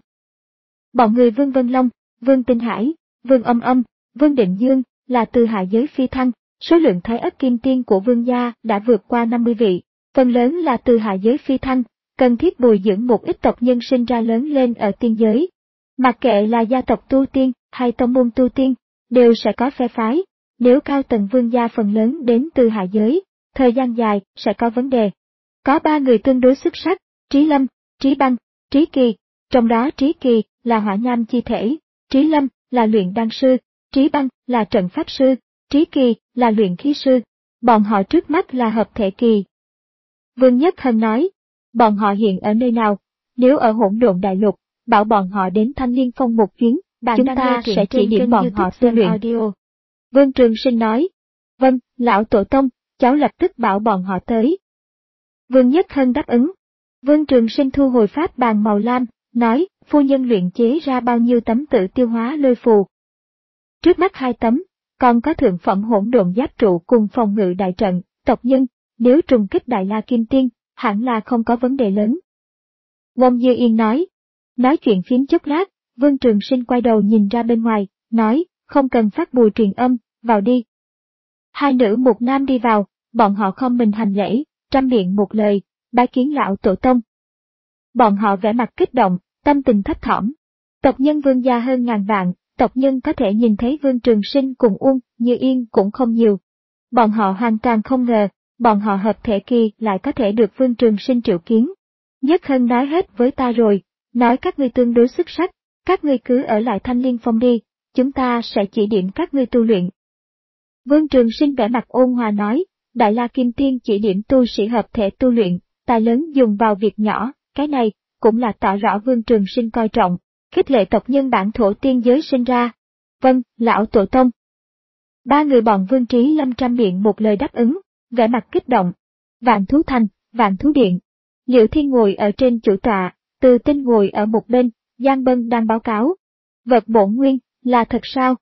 A: Bọn người Vương Vân Long, Vương Tinh Hải, Vương Âm Âm, Vương Định Dương là từ hạ giới phi thăng, số lượng thái ất kim tiên của Vương gia đã vượt qua năm mươi vị, phần lớn là từ hạ giới phi thăng, cần thiết bồi dưỡng một ít tộc nhân sinh ra lớn lên ở tiên giới. Mặc kệ là gia tộc tu tiên hay tông môn tu tiên, đều sẽ có phe phái, nếu cao tầng Vương gia phần lớn đến từ hạ giới, thời gian dài sẽ có vấn đề. Có ba người tương đối xuất sắc, Trí Lâm, Trí Băng, Trí Kỳ, trong đó Trí Kỳ là hỏa nham chi thể, Trí Lâm là luyện đan sư, Trí Băng là trận pháp sư, Trí Kỳ là luyện khí sư, bọn họ trước mắt là hợp thể kỳ. Vương Nhất Hân nói, bọn họ hiện ở nơi nào, nếu ở Hỗn Độn Đại Lục, bảo bọn họ đến Thanh Liên Phong một chuyến, chúng ta sẽ chỉ điểm bọn họ tu luyện. Audio. Vương Trường Sinh nói, vâng, lão tổ tông, cháu lập tức bảo bọn họ tới. Vương Nhất Hân đáp ứng. Vương Trường Sinh thu hồi pháp bàn màu lam, nói, phu nhân luyện chế ra bao nhiêu tấm tự tiêu hóa lôi phù. Trước mắt hai tấm, còn có thượng phẩm hỗn độn giáp trụ cùng phòng ngự đại trận, tộc nhân, nếu trùng kích Đại La Kim Tiên, hẳn là không có vấn đề lớn. Quân Như Yên nói, nói chuyện phím chốc lát, Vương Trường Sinh quay đầu nhìn ra bên ngoài, nói, không cần phát bùi truyền âm, vào đi. Hai nữ một nam đi vào, bọn họ không mình hành lễ, trăm miệng một lời, bái kiến lão tổ tông. Bọn họ vẻ mặt kích động, tâm tình thấp thỏm. Tộc nhân Vương gia hơn ngàn vạn, tộc nhân có thể nhìn thấy Vương Trường Sinh cùng Uông Như Yên cũng không nhiều. Bọn họ hoàn toàn không ngờ, bọn họ hợp thể kỳ lại có thể được Vương Trường Sinh triệu kiến. Nhất Hân nói hết với ta rồi, nói các ngươi tương đối xuất sắc, các ngươi cứ ở lại Thanh Liên Phong đi, chúng ta sẽ chỉ điểm các ngươi tu luyện. Vương Trường Sinh vẻ mặt ôn hòa nói, Đại La Kim Tiên chỉ điểm tu sĩ hợp thể tu luyện, tài lớn dùng vào việc nhỏ, cái này cũng là tỏ rõ Vương Trường Sinh coi trọng, khích lệ tộc nhân bản thổ tiên giới sinh ra. Vâng, lão tổ tông. Ba người bọn Vương Trí Lâm trăm miệng một lời đáp ứng, vẻ mặt kích động. Vạn Thú Thành, Vạn Thú Điện. Liễu Thiên ngồi ở trên chủ tọa, Từ Tinh ngồi ở một bên, Giang Bân đang báo cáo. Vật bổn nguyên, là thật sao?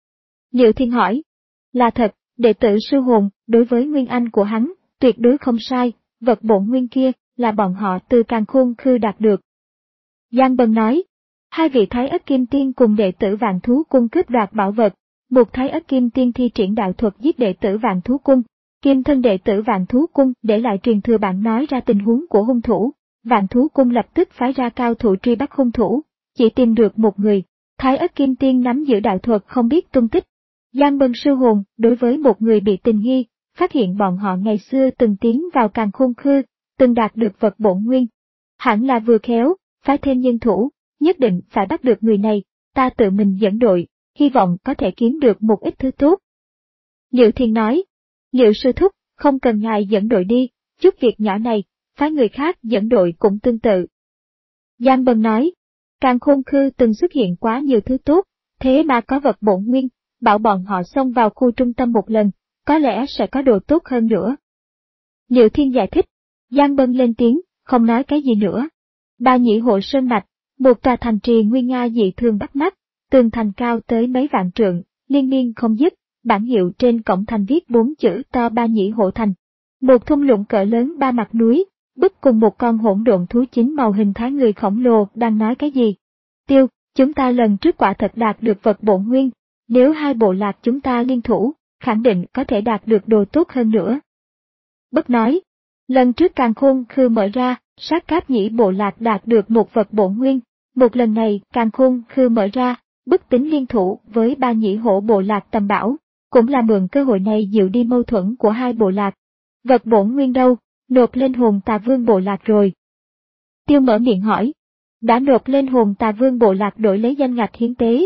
A: Liễu Thiên hỏi. Là thật, đệ tử sư hồn, đối với nguyên anh của hắn, tuyệt đối không sai, vật bổn nguyên kia, là bọn họ từ Càn Khôn Khư đạt được. Giang Bân nói. Hai vị Thái Ất Kim Tiên cùng đệ tử Vạn Thú Cung cướp đoạt bảo vật, một Thái Ất Kim Tiên thi triển đạo thuật giết đệ tử Vạn Thú Cung, kim thân đệ tử Vạn Thú Cung để lại truyền thừa bản nói ra tình huống của hung thủ, Vạn Thú Cung lập tức phái ra cao thủ truy bắt hung thủ, chỉ tìm được một người, Thái Ất Kim Tiên nắm giữ đạo thuật không biết tung tích. Giang Bân sư hồn đối với một người bị tình nghi, phát hiện bọn họ ngày xưa từng tiến vào Càn Khôn Khư, từng đạt được vật bổn nguyên. Hẳn là vừa khéo, phái thêm nhân thủ, nhất định phải bắt được người này, ta tự mình dẫn đội, hy vọng có thể kiếm được một ít thứ tốt. Liễu Thiên nói, Liễu sư thúc, không cần ngài dẫn đội đi, chút việc nhỏ này, phái người khác dẫn đội cũng tương tự. Giang Bân nói, Càn Khôn Khư từng xuất hiện quá nhiều thứ tốt, thế mà có vật bổn nguyên, bảo bọn họ xông vào khu trung tâm một lần, có lẽ sẽ có đồ tốt hơn nữa. Liễu Thiên giải thích, Giang Bân lên tiếng, không nói cái gì nữa. Ba Nhĩ Hộ Sơn Mạch, một tòa thành trì nguy nga dị thường bắt mắt, tường thành cao tới mấy vạn trượng, liên miên không dứt, bản hiệu trên cổng thành viết bốn chữ to Ba Nhĩ Hộ Thành. Một thung lũng cỡ lớn ba mặt núi, bức cùng một con hỗn độn thú chín màu hình thái người khổng lồ đang nói cái gì. Tiêu, chúng ta lần trước quả thật đạt được vật bổn nguyên, nếu hai bộ lạc chúng ta liên thủ, khẳng định có thể đạt được đồ tốt hơn nữa. Bất nói, Lần trước càn khôn khư mở ra, sát cáp nhĩ bộ lạc đạt được một vật bổn nguyên. Một lần này càn khôn khư mở ra, Bức tính liên thủ với ba nhĩ hổ bộ lạc tầm bảo, cũng là mượn cơ hội này dịu đi mâu thuẫn của hai bộ lạc. Vật bổn nguyên đâu, nộp lên hồn tà vương bộ lạc rồi. Tiêu mở miệng hỏi, đã nộp lên hồn tà vương bộ lạc đổi lấy danh ngạch hiến tế.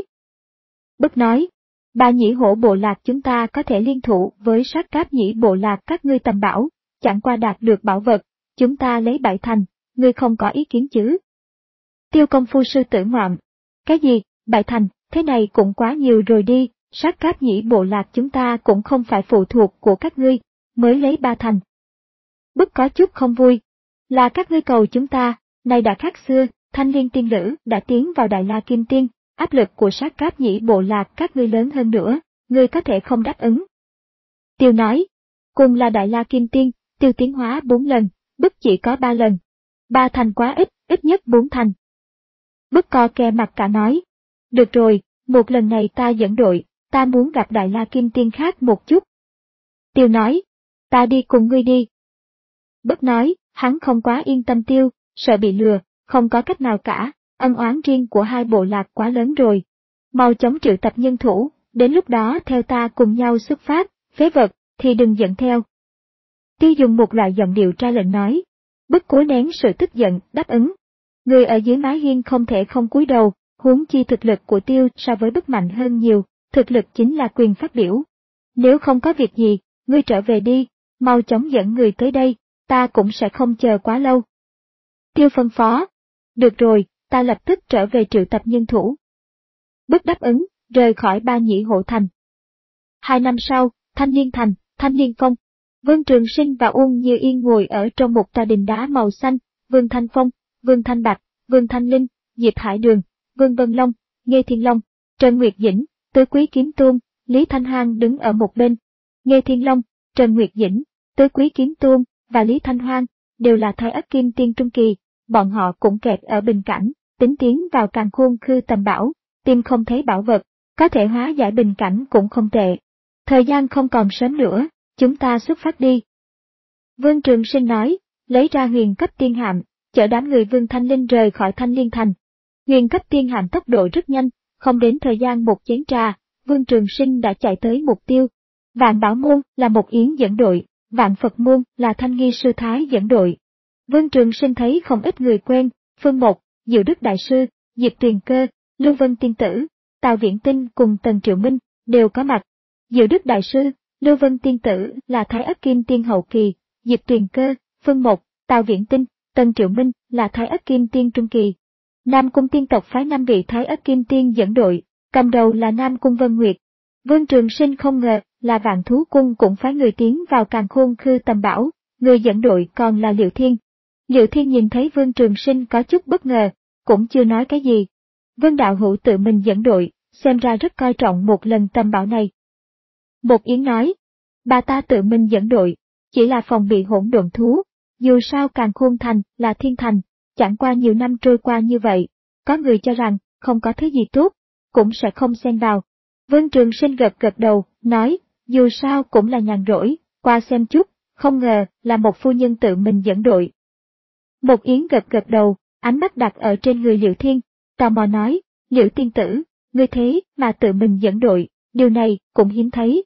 A: Bức nói, ba nhĩ hổ bộ lạc chúng ta có thể liên thủ với sát cáp nhĩ bộ lạc các ngươi tầm bảo, chẳng qua đạt được bảo vật, chúng ta lấy bảy thành, ngươi không có ý kiến chứ? Tiêu công phu sư tử ngoạm, cái gì, bảy thành, thế này cũng quá nhiều rồi đi, sát cáp nhĩ bộ lạc chúng ta cũng không phải phụ thuộc của các ngươi, mới lấy ba thành. Bức có chút không vui, là các ngươi cầu chúng ta, nay đã khác xưa, Thanh Liên tiên nữ đã tiến vào Đại La Kim Tiên, áp lực của sát cáp nhĩ bộ lạc các ngươi lớn hơn nữa, ngươi có thể không đáp ứng. Tiêu nói, cùng là Đại La Kim Tiên, Tiêu tiến hóa bốn lần, Bức chỉ có ba lần. Ba thành quá ít, ít nhất bốn thành. Bức co kè mặt cả nói, được rồi, một lần này ta dẫn đội, ta muốn gặp Đại La Kim Tiên khác một chút. Tiêu nói, ta đi cùng ngươi đi. Bức nói, hắn không quá yên tâm Tiêu, sợ bị lừa, không có cách nào cả, ân oán riêng của hai bộ lạc quá lớn rồi. Mau chóng triệu tập nhân thủ, đến lúc đó theo ta cùng nhau xuất phát, phế vật, thì đừng dẫn theo. Tiêu dùng một loại giọng điệu ra lệnh nói. Bức cố nén sự tức giận, đáp ứng. Người ở dưới mái hiên không thể không cúi đầu, huống chi thực lực của Tiêu so với Bức mạnh hơn nhiều, thực lực chính là quyền phát biểu. Nếu không có việc gì, ngươi trở về đi, mau chóng dẫn người tới đây, ta cũng sẽ không chờ quá lâu. Tiêu phân phó. Được rồi, ta lập tức trở về triệu tập nhân thủ. Bức đáp ứng, rời khỏi ba nhĩ hộ thành. Hai năm sau, Thanh Liên thành, Thanh Liên phong. Vương Trường Sinh và Uông Như Yên ngồi ở trong một tòa đình đá màu xanh, Vương Thanh Phong, Vương Thanh Bạch, Vương Thanh Linh, Diệp Hải Đường, Vương Vân Long, Nghê Thiên Long, Trần Nguyệt Dĩnh, Tứ Quý Kiếm Tôn, Lý Thanh Hoang đứng ở một bên. Nghê Thiên Long, Trần Nguyệt Dĩnh, Tứ Quý Kiếm Tôn và Lý Thanh Hoang đều là Thái Ất Kim Tiên trung kỳ, bọn họ cũng kẹt ở bình cảnh, tính tiến vào càn khôn khư tầm bảo, tìm không thấy bảo vật, có thể hóa giải bình cảnh cũng không tệ. Thời gian không còn sớm nữa, chúng ta xuất phát đi. Vương Trường Sinh nói, lấy ra huyền cấp tiên hạm, chở đám người Vương Thanh Linh rời khỏi Thanh Liên thành. Huyền cấp tiên hạm tốc độ rất nhanh, không đến thời gian một chén trà, Vương Trường Sinh đã chạy tới mục tiêu. Vạn Bảo Môn là một Yến dẫn đội, Vạn Phật Môn là Thanh Nghi Sư Thái dẫn đội. Vương Trường Sinh thấy không ít người quen, Phương Mộc, Diệu Đức Đại Sư, Diệp Tuyền Cơ, Lưu Vân Tiên Tử, Tào Viễn Tinh cùng Tần Triệu Minh, đều có mặt. Diệu Đức Đại Sư, Lưu Vân Tiên Tử là Thái Ất Kim Tiên hậu kỳ, Diệp Tuyền Cơ, Phương Mộc, Tào Viễn Tinh, Tần Triệu Minh là Thái Ất Kim Tiên trung kỳ. Nam Cung tiên tộc phái năm vị Thái Ất Kim Tiên dẫn đội, cầm đầu là Nam Cung Vân Nguyệt. Vương Trường Sinh không ngờ là Vạn Thú Cung cũng phái người tiến vào càn khôn khư tầm bảo, người dẫn đội còn là Liệu Thiên. Liệu Thiên nhìn thấy Vương Trường Sinh có chút bất ngờ, cũng chưa nói cái gì. Vương Đạo Hữu tự mình dẫn đội, xem ra rất coi trọng một lần tầm bảo này. Một Yến nói, bà ta tự mình dẫn đội, chỉ là phòng bị hỗn độn thú, dù sao càn khôn thành là thiên thành, chẳng qua nhiều năm trôi qua như vậy, có người cho rằng không có thứ gì tốt, cũng sẽ không xen vào. Vương Trường Sinh gật gật đầu, nói, dù sao cũng là nhàn rỗi, qua xem chút, không ngờ là một phu nhân tự mình dẫn đội. Một Yến gật gật đầu, ánh mắt đặt ở trên người Liệu Thiên, tò mò nói, Liễu tiên tử, ngươi thế mà tự mình dẫn đội, điều này cũng hiếm thấy.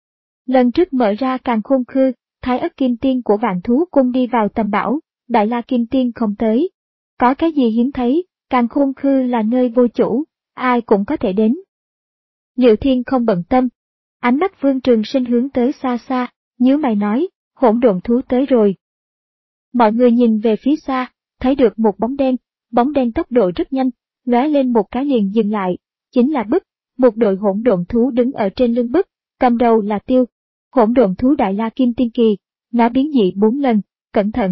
A: Lần trước mở ra càn khôn khư, Thái Ất Kim Tiên của Vạn Thú Cung đi vào tầm bảo, Đại La Kim Tiên không tới. Có cái gì hiếm thấy, càn khôn khư là nơi vô chủ, ai cũng có thể đến. Liệu Thiên không bận tâm. Ánh mắt Vương Trường Sinh hướng tới xa xa, nhíu mày nói, hỗn độn thú tới rồi. Mọi người nhìn về phía xa, thấy được một bóng đen, bóng đen tốc độ rất nhanh, lóe lên một cái liền dừng lại, chính là Bức, một đội hỗn độn thú đứng ở trên lưng Bức, cầm đầu là Tiêu. Hỗn độn thú Đại La Kim Tiên kỳ, nó biến dị bốn lần, cẩn thận.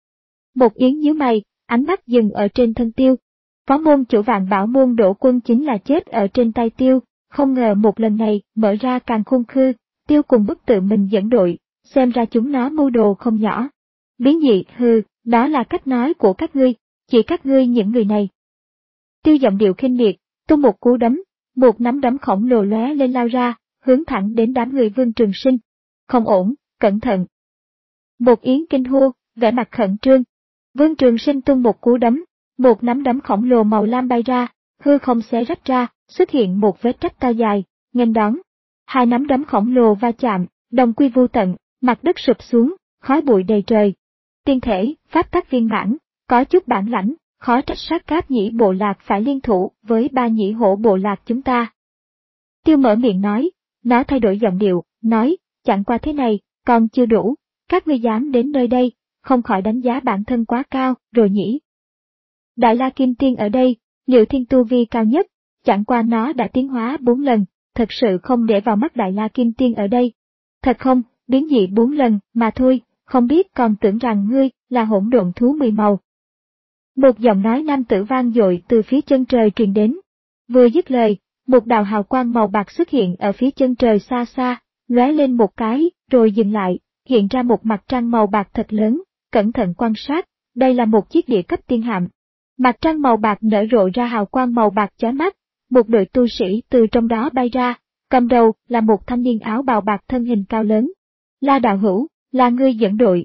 A: Một Yến nhíu mày, ánh mắt dừng ở trên thân Tiêu. Phó môn chủ Vạn Bảo Môn đổ quân chính là chết ở trên tay Tiêu, không ngờ một lần này mở ra càn khôn khư, Tiêu cùng Bức tự mình dẫn đội, xem ra chúng nó mưu đồ không nhỏ. Biến dị, hừ, đó là cách nói của các ngươi, chỉ các ngươi những người này. Tiêu giọng điệu khinh miệt, tung một cú đấm, một nắm đấm khổng lồ lóe lên lao ra, hướng thẳng đến đám người Vương Trường Sinh. Không ổn, cẩn thận. Một Yến kinh hô, vẻ mặt khẩn trương. Vương Trường Sinh tung một cú đấm, một nắm đấm khổng lồ màu lam bay ra, hư không xé rách ra, xuất hiện một vết rách to dài, nghênh đón. Hai nắm đấm khổng lồ va chạm, đồng quy vu tận, mặt đất sụp xuống, khói bụi đầy trời. Tiên thể, pháp tắc viên mãn, có chút bản lãnh, khó trách sát cáp nhĩ bộ lạc phải liên thủ với ba nhĩ hổ bộ lạc chúng ta. Tiêu mở miệng nói, nó thay đổi giọng điệu, nói, chẳng qua thế này, còn chưa đủ, các ngươi dám đến nơi đây, không khỏi đánh giá bản thân quá cao, rồi nhỉ. Đại La Kim Tiên ở đây, Liệu Thiên tu vi cao nhất, chẳng qua nó đã tiến hóa bốn lần, thật sự không để vào mắt Đại La Kim Tiên ở đây. Thật không, biến dị bốn lần, mà thôi, không biết còn tưởng rằng ngươi là hỗn độn thú mười màu. Một giọng nói nam tử vang dội từ phía chân trời truyền đến. Vừa dứt lời, một đạo hào quang màu bạc xuất hiện ở phía chân trời xa xa, lóe lên một cái, rồi dừng lại, hiện ra một mặt trăng màu bạc thật lớn, cẩn thận quan sát, đây là một chiếc địa cấp tiên hạm. Mặt trăng màu bạc nở rộ ra hào quang màu bạc chói mắt, một đội tu sĩ từ trong đó bay ra, cầm đầu là một thanh niên áo bào bạc thân hình cao lớn. La đạo hữu, là ngươi dẫn đội.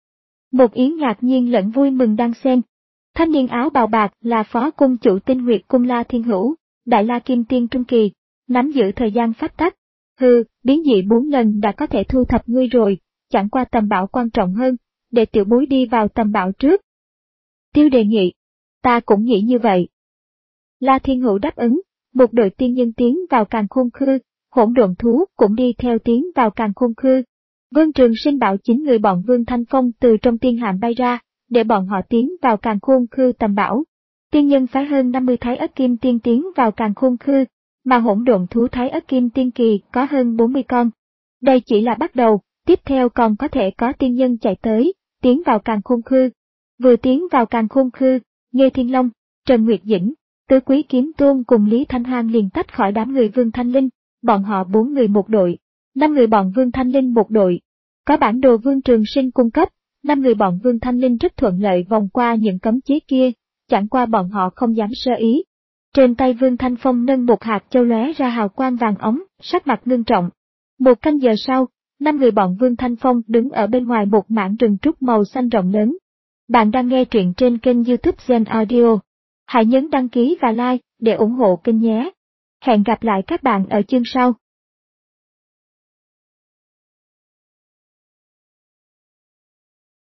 A: Một Yến ngạc nhiên lẫn vui mừng đang xen. Thanh niên áo bào bạc là phó cung chủ Tinh Huyệt cung La Thiên Hữu, Đại La Kim Tiên trung kỳ, nắm giữ thời gian pháp tắc. Hừ, biến dị bốn lần đã có thể thu thập ngươi rồi, chẳng qua tầm bảo quan trọng hơn, để tiểu bối đi vào tầm bảo trước. Tiêu đề nghị, ta cũng nghĩ như vậy. La Thiên Hữu đáp ứng, một đội tiên nhân tiến vào càn khôn khư, hỗn độn thú cũng đi theo tiến vào càn khôn khư. Vương Trường Sinh bảo chín người bọn Vương Thanh Phong từ trong tiên hạm bay ra, để bọn họ tiến vào càn khôn khư tầm bảo. Tiên nhân phái hơn năm mươi thái ất kim tiên tiến vào càn khôn khư, mà hỗn độn thú thái ất kim tiên kỳ có hơn bốn mươi con. Đây chỉ là bắt đầu, tiếp theo còn có thể có tiên nhân chạy tới, tiến vào càn khôn khư. Vừa tiến vào càn khôn khư, Nghê Thiên Long, Trần Nguyệt Dĩnh, Tứ Quý Kiếm Tôn cùng Lý Thanh Hoang liền tách khỏi đám người Vương Thanh Linh, bọn họ bốn người một đội, năm người bọn Vương Thanh Linh một đội. Có bản đồ Vương Trường Sinh cung cấp, năm người bọn Vương Thanh Linh rất thuận lợi vòng qua những cấm chế kia, chẳng qua bọn họ không dám sơ ý. Trên tay Vương Thanh Phong nâng một hạt châu lóe ra hào quang vàng óng, sắc mặt ngưng trọng. Một canh giờ sau, năm người bọn Vương Thanh Phong đứng ở bên ngoài một mảng rừng trúc màu xanh rộng lớn. Bạn đang nghe truyện trên kênh YouTube Gen Audio. Hãy nhấn đăng ký và like để ủng hộ kênh nhé. Hẹn gặp lại các bạn ở chương sau.